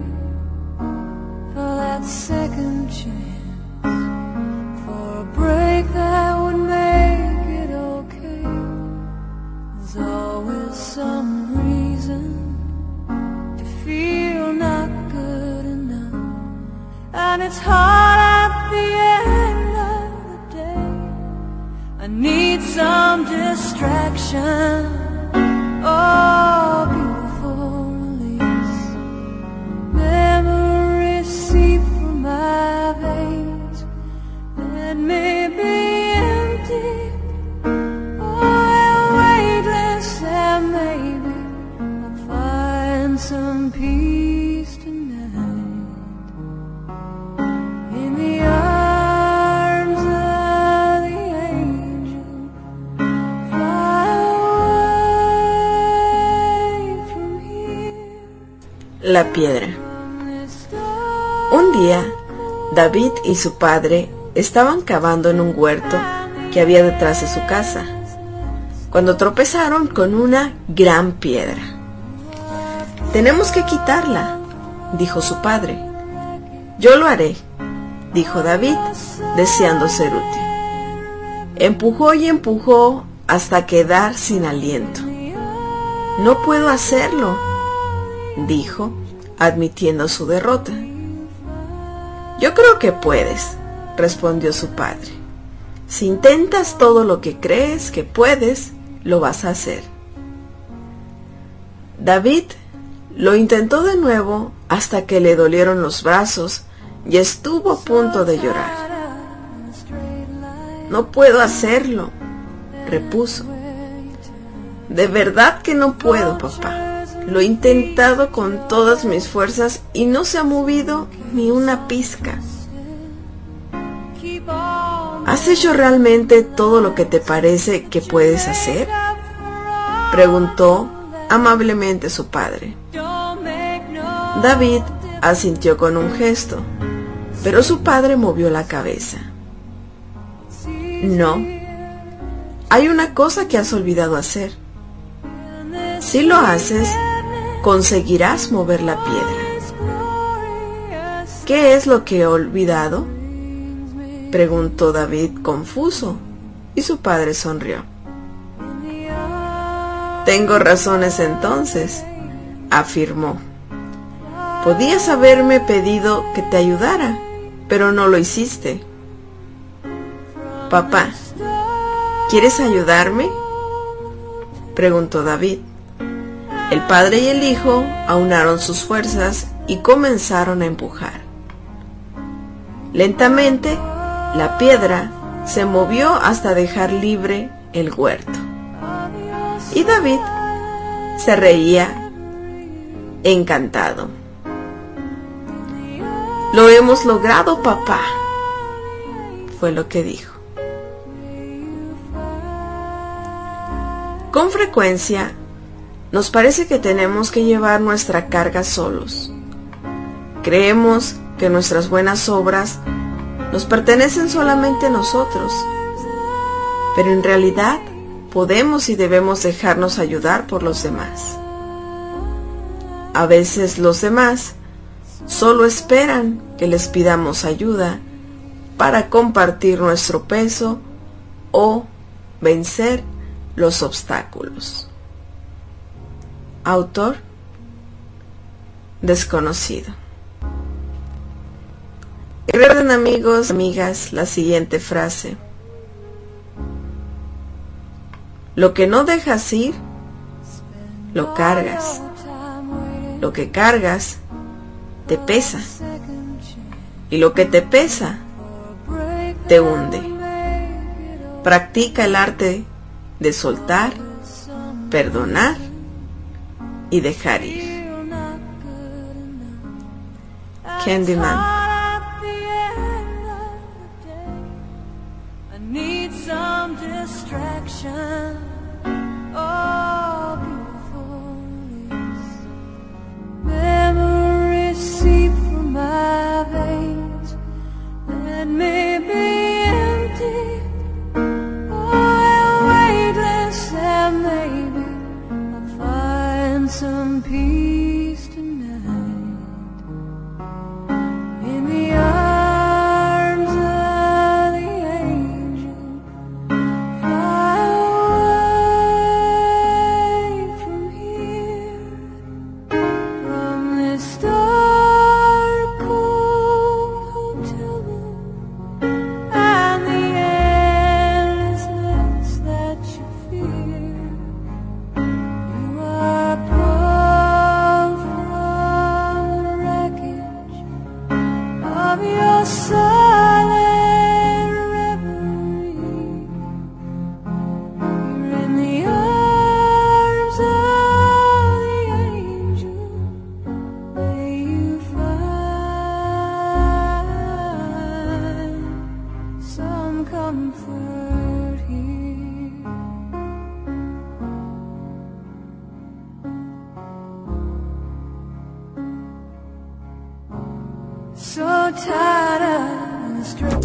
for that second chance, for a break that would make it okay. There's always some reason to feel not good enough, and it's hard at the end of the day. I need some distraction. Oh, beautiful release. Memories seep from my veins. Let me be empty. Oh, weightless, and maybe I'll find some peace tonight. In the arms of the angel, fly away from here. La piedra. Un día, David y su padre estaban cavando en un huerto que había detrás de su casa, cuando tropezaron con una gran piedra. «Tenemos que quitarla», dijo su padre. «Yo lo haré», dijo David, deseando ser útil. Empujó y empujó hasta quedar sin aliento. «No puedo hacerlo», dijo, admitiendo su derrota. «Yo creo que puedes», respondió su padre. «Si intentas todo lo que crees que puedes, lo vas a hacer». David lo intentó de nuevo hasta que le dolieron los brazos y estuvo a punto de llorar. «No puedo hacerlo», repuso. «De verdad que no puedo, papá. Lo he intentado con todas mis fuerzas y no se ha movido ni una pizca». «¿Has hecho realmente todo lo que te parece que puedes hacer?», preguntó amablemente su padre. David asintió con un gesto, pero su padre movió la cabeza. «No, hay una cosa que has olvidado hacer. Si lo haces, conseguirás mover la piedra». «¿Qué es lo que he olvidado?», preguntó David confuso, y su padre sonrió. «Tengo razones entonces», afirmó. «Podías haberme pedido que te ayudara, pero no lo hiciste. Papá, ¿quieres ayudarme?, preguntó David. El padre y el hijo aunaron sus fuerzas y comenzaron a empujar. Lentamente, la piedra se movió hasta dejar libre el huerto. Y David se reía encantado. «Lo hemos logrado, papá», fue lo que dijo. Con frecuencia, nos parece que tenemos que llevar nuestra carga solos. Creemos que nuestras buenas obras nos pertenecen solamente a nosotros, pero en realidad podemos y debemos dejarnos ayudar por los demás. A veces los demás solo esperan que les pidamos ayuda para compartir nuestro peso o vencer los obstáculos. Autor desconocido. Recuerden, amigos, amigas, la siguiente frase: lo que no dejas ir, lo cargas. Lo que cargas, te pesa. Y lo que te pesa, te hunde. Practica el arte de soltar, perdonar y dejar ir. Candyman. Memories seep from my veins. Let me be empty, or weightless, and maybe I'll find some peace tonight in the arms of the angel. Fly away from here, from this dark, cold hotel room, and the endlessness that you fear. You are pulled from the wreckage of your silent reverie. You're in the arms of the angel. May you find some comfort here. So tired of the stress.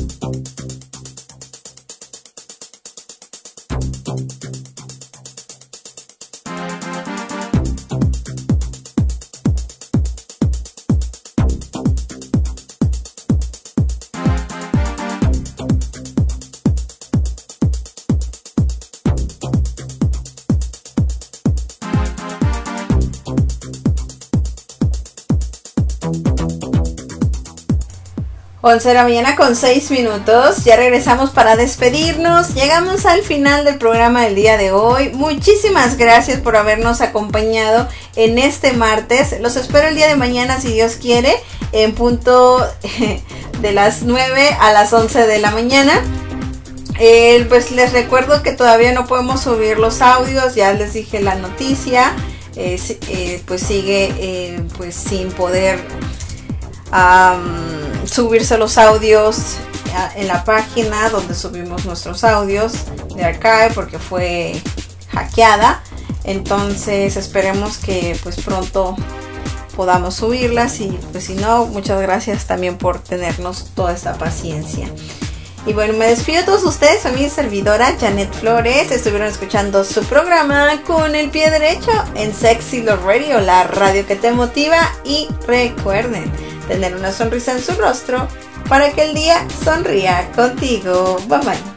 Once de la mañana con 6 minutos, ya regresamos para despedirnos. Llegamos al final del programa del día de hoy. Muchísimas gracias por habernos acompañado en este martes. Los espero el día de mañana, si Dios quiere, en punto de las 9 a las 11 de la mañana. Pues les recuerdo que todavía no podemos subir los audios, ya les dije la noticia. Pues sigue pues sin poder subirse los audios en la página donde subimos nuestros audios de Archive, porque fue hackeada. Entonces esperemos que pues pronto podamos subirlas, y pues si no, muchas gracias también por tenernos toda esta paciencia. Y bueno, me despido de todos ustedes, a mi servidora Janet Flores. Estuvieron escuchando su programa Con el Pie Derecho en Sexy Love Radio, la radio que te motiva. Y recuerden tener una sonrisa en su rostro para que el día sonría contigo. Bye bye.